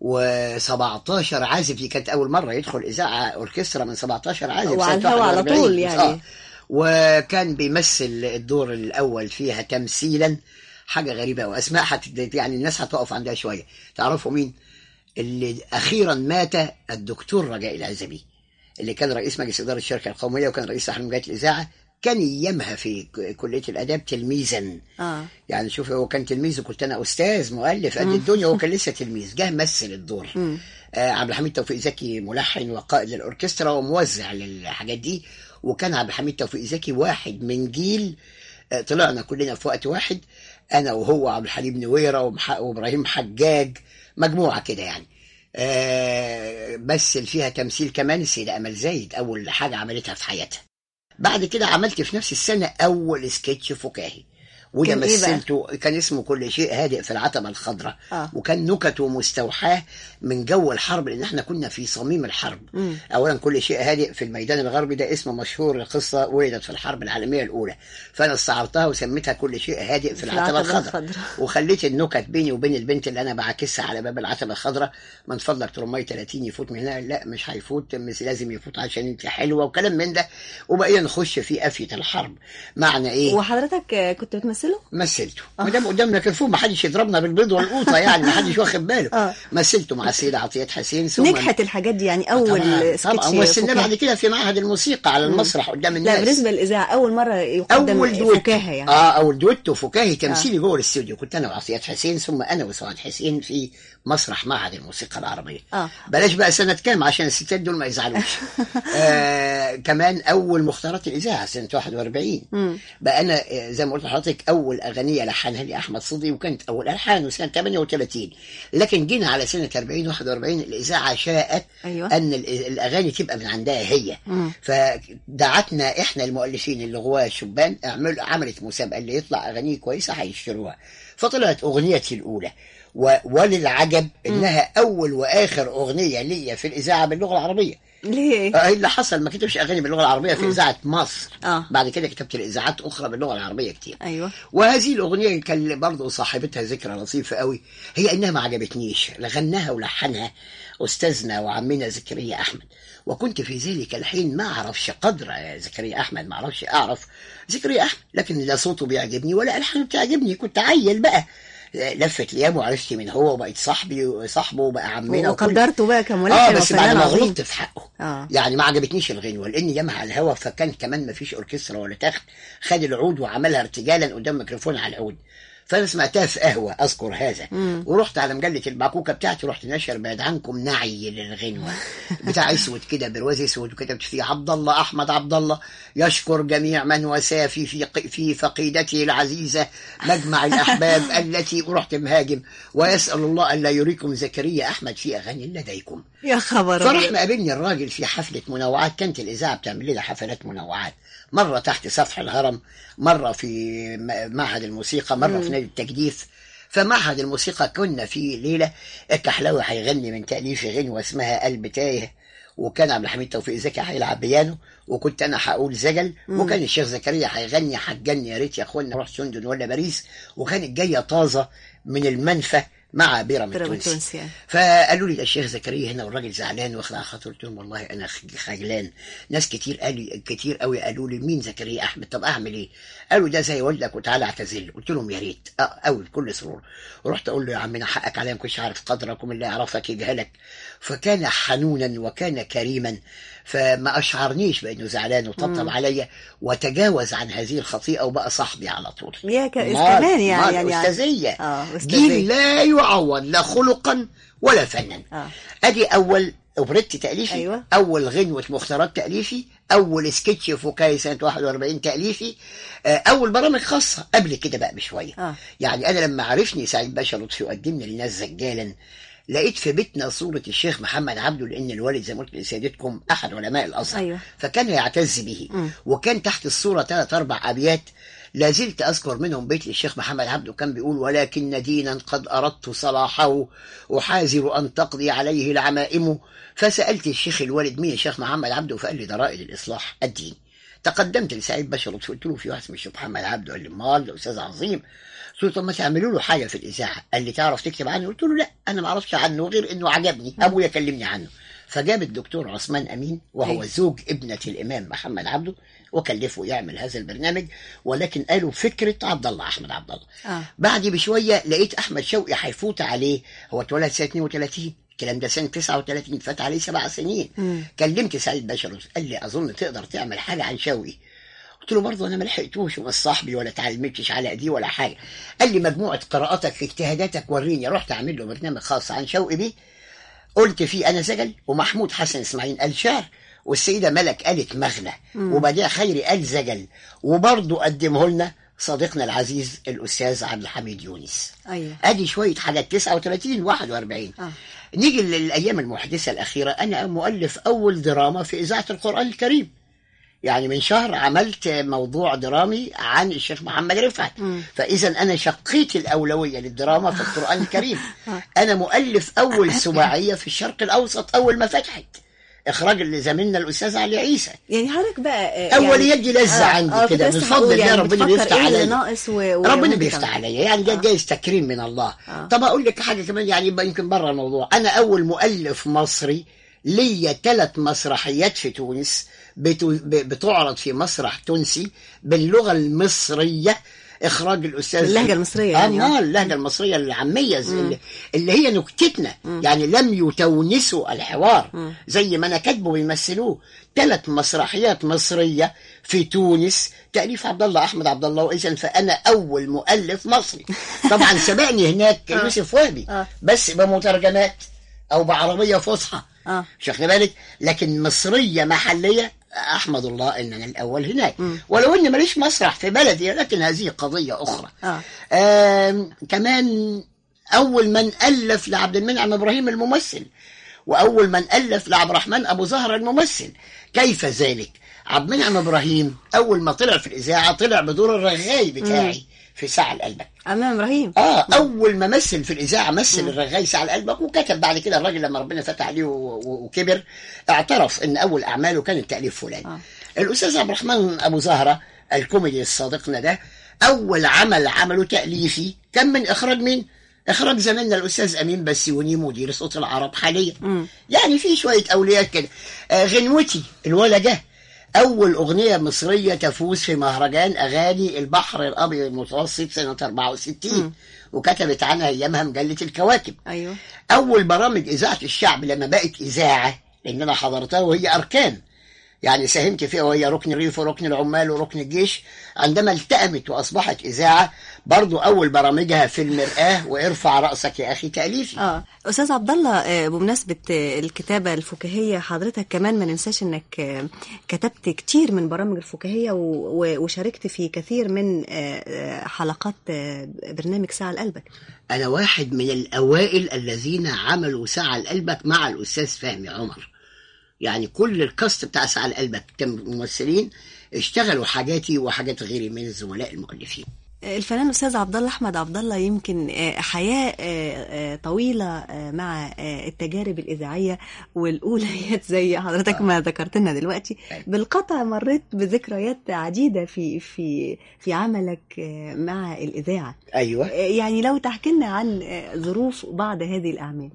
و17 عازف، دي كانت اول مره يدخل اذاعه اوركسترا من 17 عازف وعلى الهوا على طول يعني. وكان بيمثل الدور الاول فيها تمثيلا حاجه غريبه، واسماء يعني الناس هتقف عندها شويه. تعرفوا مين اللي اخيرا مات؟ الدكتور رجاء العزبي اللي كان رئيس مجلس إدارة الشركة القومية وكان رئيس تحرير مجلة الإذاعة. كان أيامها في كلية الآداب تلميذا. يعني شوف، هو كان تلميذ وكنت أنا أستاذ مؤلف قد الدنيا، وهو كان لسه تلميذ. جه مثل الدور. عبد الحميد توفيق زكي ملحن وقائد للأوركسترا وموزع للحاجات دي، وكان عبد الحميد توفيق زكي واحد من جيل طلعنا كلنا في وقت واحد، انا وهو عبد الحليم نويره وابراهيم حجاج، مجموعه كده يعني. مثل فيها تمثيل كمان السيده امل زايد، اول حاجه عملتها في حياتها. بعد كده عملت في نفس السنه اول سكتش فكاهي، وده كان إيه بقى؟ مثلته، كان اسمه كل شيء هادئ في العتبة الخضراء. وكان نكته مستوحاة من جو الحرب، لأن احنا كنا في صميم الحرب. أولا كل شيء هادئ في الميدان الغربي ده اسم مشهور، القصة ولدت في الحرب العالمية الأولى، فأنا استعرتها وسميتها كل شيء هادئ في العتبة الخضراء. وخليت النكت بيني وبين البنت اللي أنا بعكسها على باب العتبة الخضراء، من فضلك ترمي 30 يفوت من هنا، لا مش هيفوت، لازم يفوت عشان انت حلوة وكلام من ده. وبقينا نخش في قافية الحرب. معنى ايه؟ وحضرتك كنت بتمثله؟ مثلته ما دام قدامنا كرفوف، ما حدش يضربنا بالبيض والقوطه يعني، ما حدش واخد باله. مثلته مع السيده عطيه حسين. ثم نجحت الحاجات دي يعني، اول سكتش طبعا ومثلنا بعد كده في معهد الموسيقى على المسرح قدام الناس. لا بالنسبه للاذاعه اول مره يقدم فكاهه يعني. اول دويتو فكاهي تمثيلي جوه الاستوديو، كنت انا وعطيه حسين، ثم انا وسعاد حسين في مسرح معهد الموسيقى العربيه. بلاش بقى سنه كام عشان الستات دول ما يزعلوش. كمان اول مختارات الاذاعه سنه 41. بقى انا زي ما قلت لحضرتك اول اغنيه لحنها لي احمد صدقي، وكانت اول الحان سنه 38. لكن جينا على سنه 40 41 الاذاعه شاءت ان الاغاني تبقى من عندها هي. فدعتنا احنا المؤلفين اللي غواة الشبان، عملت مسابقه اللي يطلع اغانيه كويسه هيشتروها. فطلعت اغنيتي الاولى، وللعجب انها اول واخر اغنيه ليا في الاذاعه باللغه العربيه. ليه؟ اللي حصل ما كتبش اغاني باللغه العربيه في اذاعه مصر. بعد كده كتبت الاذاعات اخرى باللغه العربيه كتير. وهذه الاغنيه كان برضه صاحبتها ذكرى لطيفه قوي، هي انها ما عجبتنيش. غناها ولحنها استاذنا وعمنا زكريا احمد، وكنت في ذلك الحين ما اعرفش قدر زكريا احمد، ما اعرف زكريا احمد، لكن لا صوته بيعجبني ولا الحانه بتعجبني. كنت عيل بقى، لفت ليام وعرفت من هو، وبقيت صاحبه وبقى عمنا، وقدرته بقى كملحن. بس بعد ما غلطت في حقه. يعني ما عجبتنيش الغنوه، لان يامها على الهوا، فكان كمان ما فيش اوركسترا ولا تخت، خد العود وعملها ارتجالا قدام ميكروفون على العود. فانا سمعتها في قهوه اذكر هذا. ورحت على مجله البعكوكه بتاعتي، رحت نشر بعد عنكم نعي للغنوه بتاع اسود كده، برواز اسود، وكتبت فيه عبد الله احمد عبد الله يشكر جميع من وسى في فقيدته العزيزه مجمع الاحباب التي، ورحت مهاجم، ويسال الله الا يريكم زكريا احمد في اغاني لديكم. يا خبر. فرح مقابلني الراجل في حفله منوعات، كانت الاذاعه بتعمل لنا حفلات منوعات، مرة تحت سفح الهرم، مرة في معهد الموسيقى، مرة في نادي التجديف. فمعهد الموسيقى كنا في ليلة الكحلاوي هيغني من تأليف غنوة اسمها قلب تايه، وكان عبد الحميد توفيق زكي هيلعب بيانو، وكنت انا هقول زجل، وكان الشيخ زكريا هيغني حجني يا ريت يا اخوانا نروح لندن ولا باريس، وكانت جايه طازه من المنفى مع بيرم التونسي. فقالوا لي ده الشيخ زكريا هنا والراجل زعلان واخد على خاطر. قلت لهم والله انا خجلان. ناس كتير قوي قالوا لي مين زكريا احمد؟ طب اعمل ايه؟ قالوا ده زي والدك وتعالى اعتزل. قلت لهم يا ريت قوي بكل سرور. ورحت اقول له يا عمنا حقك عليا، ما كنتش عارف قدرك، ومن اللي يعرفك يجهلك. فكان حنونا وكان كريما، فما اشعرنيش بانه زعلان، وطبطب عليا وتجاوز عن هذه الخطيئه وبقى صاحبي على طول. كمان يعني استاذيه. جيل لا يعوض لا خلقا ولا فنا. ادي اول اوبريت تاليفي. اول غنوه مختارات تاليفي. اول سكتش فكاهي سنه 41 تاليفي. اول برامج خاصه قبل كده بقى بشويه. يعني انا لما عرفني سعيد باشا لطفي وقدمني للناس زجالا، لقيت في بيتنا صورة الشيخ محمد عبده، لأن الوالد زي ما قلت لسيادتكم أحد علماء الأزهر. فكان يعتز به. وكان تحت الصورة 3-4 أبيات لازلت أذكر منهم بيت للشيخ محمد عبده، كان بيقول: ولكن دينا قد أردت صلاحه أحاذر أن تقضي عليه العمائم. فسألت الشيخ الوالد مين الشيخ محمد عبده؟ فقال لي ده رائد الإصلاح الدين. تقدمت لسعيد باشا لطفي قلت له في واحد اسمه الشيخ محمد عبده. قال لي امال ده أستاذ عظيم. قلت له طب ما تعملوا له حاجه في الاذاعه. قال لي تعرف تكتب عنه؟ قلت له لا انا ما اعرفش عنه غير انه عجبني، ابويا كلمني عنه. فجاب الدكتور عثمان امين وهو زوج ابنه الامام محمد عبده وكلفه يعمل هذا البرنامج، ولكن قالوا فكره عبد الله احمد عبد الله. بعد بشويه لقيت احمد شوقي هيفوت عليه، هو اتولد سنه 32، الكلام ده سنه 39، فات عليه 7 سنين. كلمت سعيد باشا قال لي اظن تقدر تعمل حاجه عن شوقي. قلت له برضه انا ما لحقتوش ومش صاحبي ولا اتعلمتش على ايديه ولا حاجه. قال لي مجموعه قراءاتك اجتهاداتك وريني. رحت اعمل له برنامج خاص عن شوقي بيه، قلت فيه انا زجل، ومحمود حسن اسماعيل قال شعر، والسيده ملك قالت مغنى، وبديع خيري قال زجل، وبرضه قدمه لنا صديقنا العزيز الأستاذ عبد الحميد يونس. ايوه. ادي شويه حاجات 39 41. نيجي للايام المحدثه الاخيره، انا مؤلف اول دراما في اذاعه القران الكريم. يعني من شهر عملت موضوع درامي عن الشيخ محمد رفعت. فاذا انا شقيت الاولويه للدراما في القران الكريم. انا مؤلف اول سباعيه في الشرق الاوسط اول ما فتحت، اخراج اللي زميلنا الاستاذ علي عيسى. يعني حضرتك بقى اول يدي لذة عندي كده من فضل الله. يعني ربنا بيفتح عليا، ناقص ربنا بيفتح عليا، يعني جايز تكريم من الله. طب اقول لك حاجه كمان، يعني يمكن بره الموضوع، انا اول مؤلف مصري ليا 3 مسرحيات في تونس بتعرض في مسرح تونسي باللغه المصريه، اخراج الاستاذ اللهجه المصريه يعني. اللهجه المصريه العاميه اللي هي نكتتنا. يعني لم يتونسوا الحوار زي ما انا كاتبه بيمثلوه. 3 مسرحيات مصريه في تونس تاليف عبد الله احمد عبد الله. واذا فانا اول مؤلف مصري. طبعا سبقني هناك يوسف وهبي بس بمترجمات او بعربيه فصحى، شايفني بالك، لكن مصريه محليه احمد الله ان انا الاول هناك. ولو اني ماليش مسرح في بلدي، لكن هذه قضيه اخرى. كمان اول من الف لعبد المنعم ابراهيم الممثل، واول من الف لعبد الرحمن ابو زهره الممثل. كيف ذلك؟ عبد المنعم ابراهيم اول ما طلع في الاذاعه طلع بدور الرغاي بتاعي في ساعة قلبك. أمام إبراهيم. أول ما مثل في الإذاعة مثل الرغاي ساعة قلبك، وكتب بعد كده الراجل لما ربنا فتح عليه وكبر اعترف إن أول أعماله كانت تأليف فلان. الأستاذ عبد الرحمن أبو زهرة الكوميدي الصادقنا ده أول عمل عمله تأليفي كان من إخراج مين؟ إخراج زميلنا الأستاذ أمين بسيوني مدير صوت العرب حاليا. يعني في شوية أوليات كده. غنوتي الولا جه أول أغنية مصرية تفوز في مهرجان أغاني البحر الأبيض المتوسط سنة 64 وكتبت عنها أيامها مجلة الكواكب. أيوه. أول برامج إذاعة الشعب لما بقت إذاعة، لأن أنا حضرتها وهي أركان، يعني ساهمت فيها وهي ركن الريف وركن العمال وركن الجيش. عندما التأمت وأصبحت إذاعة برضو أول برامجها في المرآة وارفع رأسك يا أخي تأليفي. أستاذ عبد الله، بمناسبة الكتابة الفكاهية، حضرتك كمان ما ننساش أنك كتبت كتير من برامج الفكاهية وشاركت في كثير من حلقات برنامج ساعة لقلبك. أنا واحد من الأوائل الذين عملوا ساعة لقلبك مع الأستاذ فهمي عمر. يعني كل الكاست بتاع ساعة لقلبك ممثلين اشتغلوا حاجاتي وحاجات غيري من الزملاء المؤلفين. الفنان الأستاذ عبد الله أحمد عبد الله يمكن حياة طويلة مع التجارب الإذاعية، والأولى زي حضرتك ما ذكرت لنا دلوقتي. بالقطع مريت بذكريات عديدة في عملك مع الإذاعة. أيوة. يعني لو تحكي لنا عن ظروف بعض هذه الأعمال.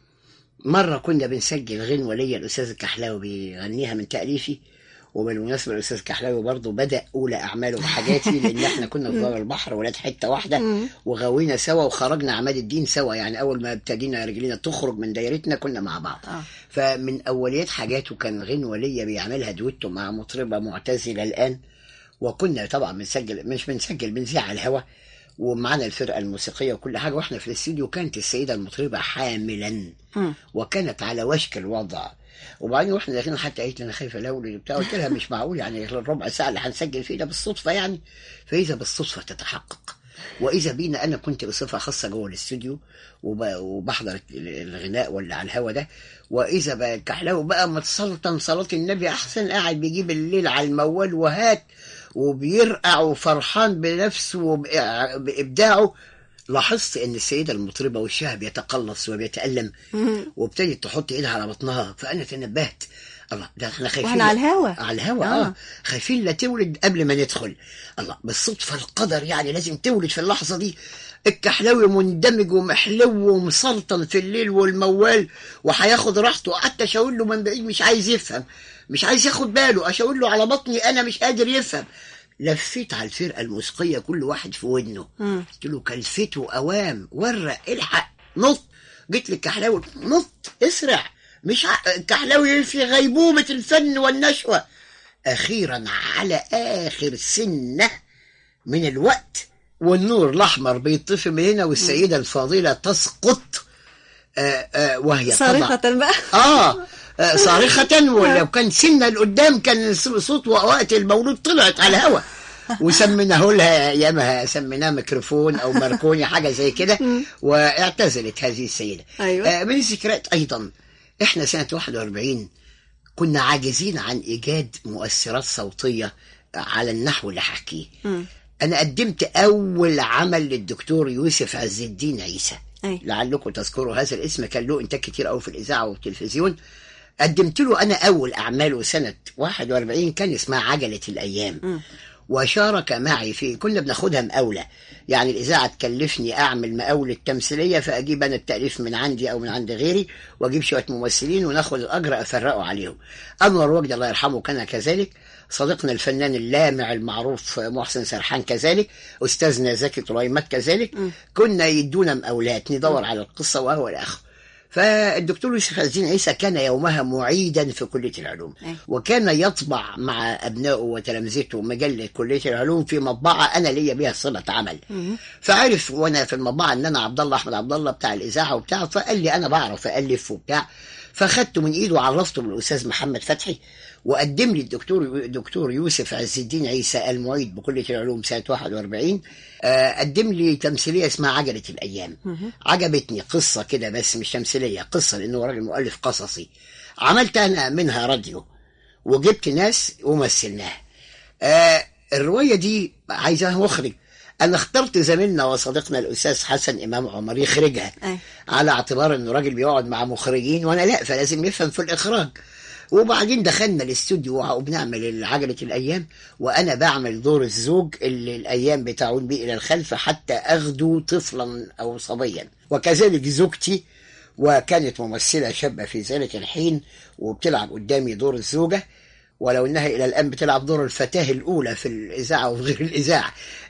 مرة كنا بنسجل غنوة ليا الأستاذ الكحلاوي بيغنيها من تأليفي، وبالمناسبة الأستاذ الكحلاوي برضو بدأ أولى أعماله بحاجاتي، لأن احنا كنا في باب البحر ولاد حتة واحدة وغوينا سوا وخرجنا عماد الدين سوا. يعني أول ما ابتدينا رجلينا تخرج من دايرتنا كنا مع بعض. فمن أوليات حاجاته كان غنوة ليا بيعملها دويتو مع مطربة معتزلة الآن، وكنا طبعا بنذيع على الهوا ومعنا الفرقة الموسيقية وكل حاجة، واحنا في الاستوديو كانت السيدة المطربة حاملا وكانت على وشك الوضع. وبعدين واحنا داخلين حتى قالت لي انا خايفه لو بتاع، قلت لها مش معقول يعني الربع ساعه اللي هنسجل فيه ده بالصدفه يعني. فاذا بالصدفه تتحقق، واذا بينا انا كنت بصفه خاصه جوه الاستوديو وبحضر الغناء ولا على الهوا ده، واذا بقى الكحلاوي بقى متسلطن صلاه النبي احسن، قاعد بيجيب الليل على الموال وهات وبيرقع وفرحان بنفسه وبإبداعه. لاحظت ان السيدة المطربة وشها بيتقلص وبيتألم وابتدت تحط ايدها على بطنها، فانا تنبهت الله ده احنا خايفين واحنا على الهوا على الهوا خايفين لا تولد قبل ما ندخل. الله بالصدفة القدر يعني لازم تولد في اللحظة دي. الكحلاوي مندمج ومحلو ومسلطن في الليل والموال وهياخد راحته. قعدت اشاور له من بعيد مش عايز يفهم، مش عايز ياخد باله، اشاور له على بطني انا مش قادر يفهم. لفيت على الفرقة الموسيقية كل واحد في ودنه، قلت له كلفته أوام ورق الحق نط. جيت للكحلاوي نط اسرع، مش الكحلاوي في غيبوبة الفن والنشوة. أخيرا على آخر سنة من الوقت والنور الأحمر بيطفي من هنا والسيدة الفاضلة تسقط وهي صارخة بقى صارخة. ولو كان سنة لقدام كان صوت وقت المولود طلعت على الهوا. وسميناه لها ايامها، سميناه ميكروفون او ماركوني حاجه زي كده، واعتزلت هذه السيده. أيوة. من الذكريات ايضا، احنا سنه 41 كنا عاجزين عن ايجاد مؤثرات صوتيه على النحو اللي حكيه. انا قدمت اول عمل للدكتور يوسف عز الدين عيسى، لعلكم تذكروا هذا الاسم، كان له انتاج كتير قوي في الاذاعه والتلفزيون. قدمت له انا اول اعماله سنه 41، كان اسمها عجله الايام. وشارك معي في، كنا بناخدها مقاوله، يعني الاذاعه تكلفني اعمل مقاوله تمثيليه، فاجيب انا التاليف من عندي او من عند غيري، واجيب شويه ممثلين وناخد الاجر افرقه عليهم. انور وجدي الله يرحمه كان كذلك، صديقنا الفنان اللامع المعروف محسن سرحان كذلك، استاذنا زكي طليمات كذلك. كنا يدونا مقاولات ندور على القصه وهو الاخر. فالدكتور يوسف عز الدين عيسى كان يومها معيدا في كلية العلوم، وكان يطبع مع أبنائه وتلامذته مجلة كلية العلوم في مطبعة أنا ليا بيها صلة عمل. فعرف وأنا في المطبعة أن أنا عبد الله أحمد عبد الله بتاع الإذاعة وبتاع، فقال لي أنا بعرف ألف وبتاع، فخدته من إيده وعرفته بالأستاذ محمد فتحي، وقدم لي الدكتور يوسف عز الدين عيسى المعيد بكلية العلوم سنة 41. قدم لي تمثيلية اسمها عجلة الأيام. عجبتني، قصة كده بس مش تمثيلية، قصة، لأنه راجل مؤلف قصصي. عملت أنا منها راديو وجبت ناس ومثلناها. الرواية دي عايزاها مخرج. أنا اخترت زميلنا وصديقنا الأستاذ حسن إمام عمر يخرجها، على اعتبار إنه راجل بيقعد مع مخرجين وأنا لا، فلازم يفهم في الإخراج. وبعدين دخلنا الاستوديو وبنعمل عجلة الأيام، وأنا بعمل دور الزوج اللي الأيام بتعود بي إلى الخلف حتى أغدو طفلا أو صبيا، وكذلك زوجتي، وكانت ممثلة شابة في ذلك الحين وبتلعب قدامي دور الزوجة، ولو انها الى الان بتلعب دور الفتاة الاولى في الاذاعة وغير الاذاعة.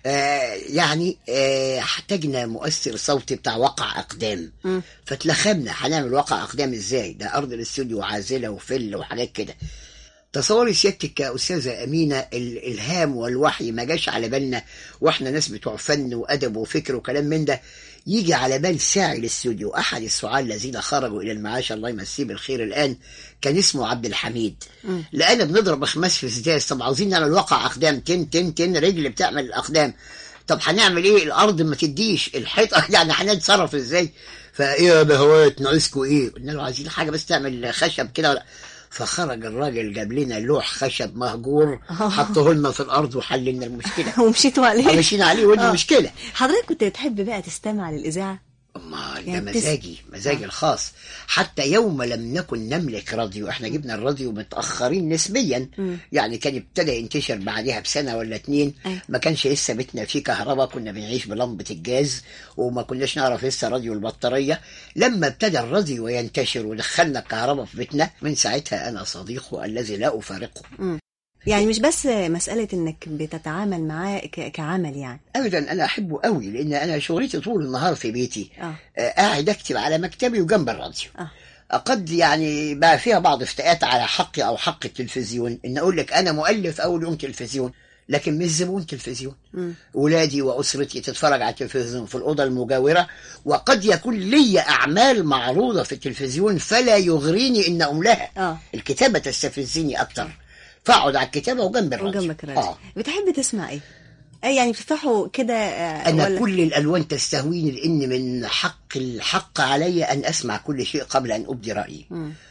يعني احتاجنا مؤثر صوتي بتاع وقع اقدام، فتلخمنا هنعمل وقع اقدام ازاي؟ ده ارض الاستوديو عازلة وفل وحاجات كده. تصوري سيادتك كأستاذة أمينة الإلهام والوحي ما جاش على بالنا، وإحنا ناس بتوع فن وأدب وفكر وكلام من ده، يجي على بال ساعي الاستوديو. أحد السعال الذين خرجوا إلى المعاش الله يمسيه بالخير الآن كان اسمه عبد الحميد. لقينا بنضرب خماس في ازداز، طب عاوزين نعمل وقع أقدام، تن تن تن رجل بتعمل الأقدام، طب هنعمل إيه؟ الأرض ما تديش، الحيطة يعني هنتصرف إزاي؟ فإيه يا بهوات ناقصكوا إيه؟ قلنا له عايزين حاجة بس تعمل خشب كده ولا. فخرج الراجل جاب لنا لوح خشب مهجور حطه لنا في الارض وحل لنا المشكله. ومشيتوا عليه؟ مشينا عليه ودي مشكله. حضرتك كنت تحب بقى تستمع للاذاعه؟ ده مزاجي الخاص. حتى يوم لم نكن نملك راديو، احنا جبنا الراديو متأخرين نسبيا، يعني كان ابتدى ينتشر بعدها بسنة ولا 2. ما كانش لسه بيتنا فيه كهرباء، كنا بنعيش بلمبة الجاز وما كناش نعرف لسه راديو البطارية. لما ابتدى الراديو ينتشر ودخلنا الكهرباء في بيتنا، من ساعتها أنا صديقه الذي لا أفارقه. يعني مش بس مسألة انك بتتعامل معاه كعمل يعني. ابدا، انا احبه قوي، لان انا شغلتي طول النهار في بيتي. قاعد اكتب على مكتبي وجنب الراديو. قد يعني بقى فيها بعض افتاءات على حقي او حق التلفزيون، ان اقول لك انا مؤلف اول يوم تلفزيون، لكن مش زبون تلفزيون. ولادي واسرتي تتفرج على التلفزيون في الاوضه المجاوره، وقد يكون لي اعمال معروضه في التلفزيون فلا يغريني ان املاها. الكتابه تستفزني اكتر، فاقعد على الكتابه وجنب الراديو. وجنبك الراديو. بتحب تسمع ايه؟ يعني بتفتحوا كده؟ انا ولا؟ كل الالوان تستهويني، لان من الحق علي ان اسمع كل شيء قبل ان ابدي رايي.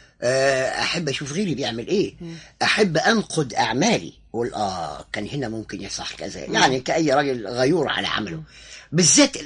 احب اشوف غيري بيعمل ايه. احب انقد اعمالي، اقول كان هنا ممكن يصح كذا، يعني كاي راجل غيور على عمله. بالذات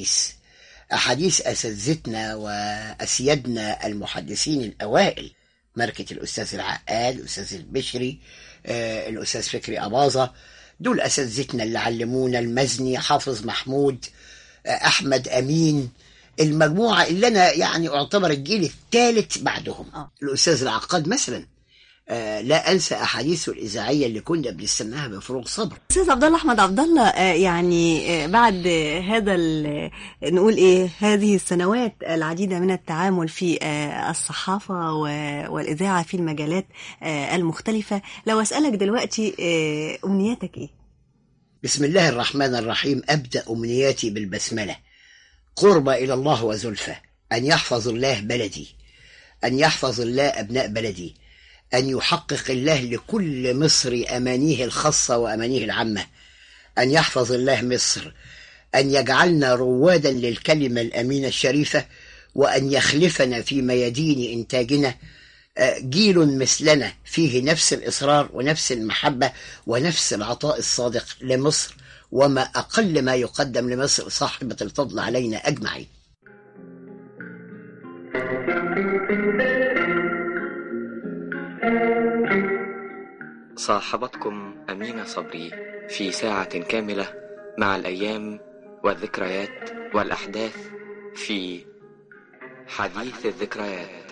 احاديث اساتذتنا واسيادنا المحدثين الاوائل، ماركة الأستاذ العقاد، الأستاذ البشري، الأستاذ فكري أباظة، دول أساتذتنا اللي علمونا، المزني، حافظ محمود، أحمد أمين، المجموعة اللي أنا يعني أعتبر الجيل الثالث بعدهم. الأستاذ العقاد مثلا، لا أنسى أحاديثه الإذاعية اللي كنا بنستناها بفروغ صبر. أستاذ عبد الله أحمد عبد الله، يعني بعد هذا نقول إيه، هذه السنوات العديدة من التعامل في الصحافة والإذاعة في المجالات المختلفة، لو أسألك دلوقتي أمنياتك إيه؟ بسم الله الرحمن الرحيم. أبدأ أمنياتي بالبسملة. قرب إلى الله وزلفة، أن يحفظ الله بلدي، أن يحفظ الله أبناء بلدي، أن يحقق الله لكل مصري أمانيه الخاصة وأمانيه العامة، أن يحفظ الله مصر، أن يجعلنا روادا للكلمة الأمينة الشريفة، وأن يخلفنا في ميادين إنتاجنا جيل مثلنا فيه نفس الإصرار ونفس المحبة ونفس العطاء الصادق لمصر، وما أقل ما يقدم لمصر صاحبة الفضل علينا أجمعين. صاحبتكم أمينة صبري في ساعة كاملة مع الأيام والذكريات والأحداث في حديث الذكريات.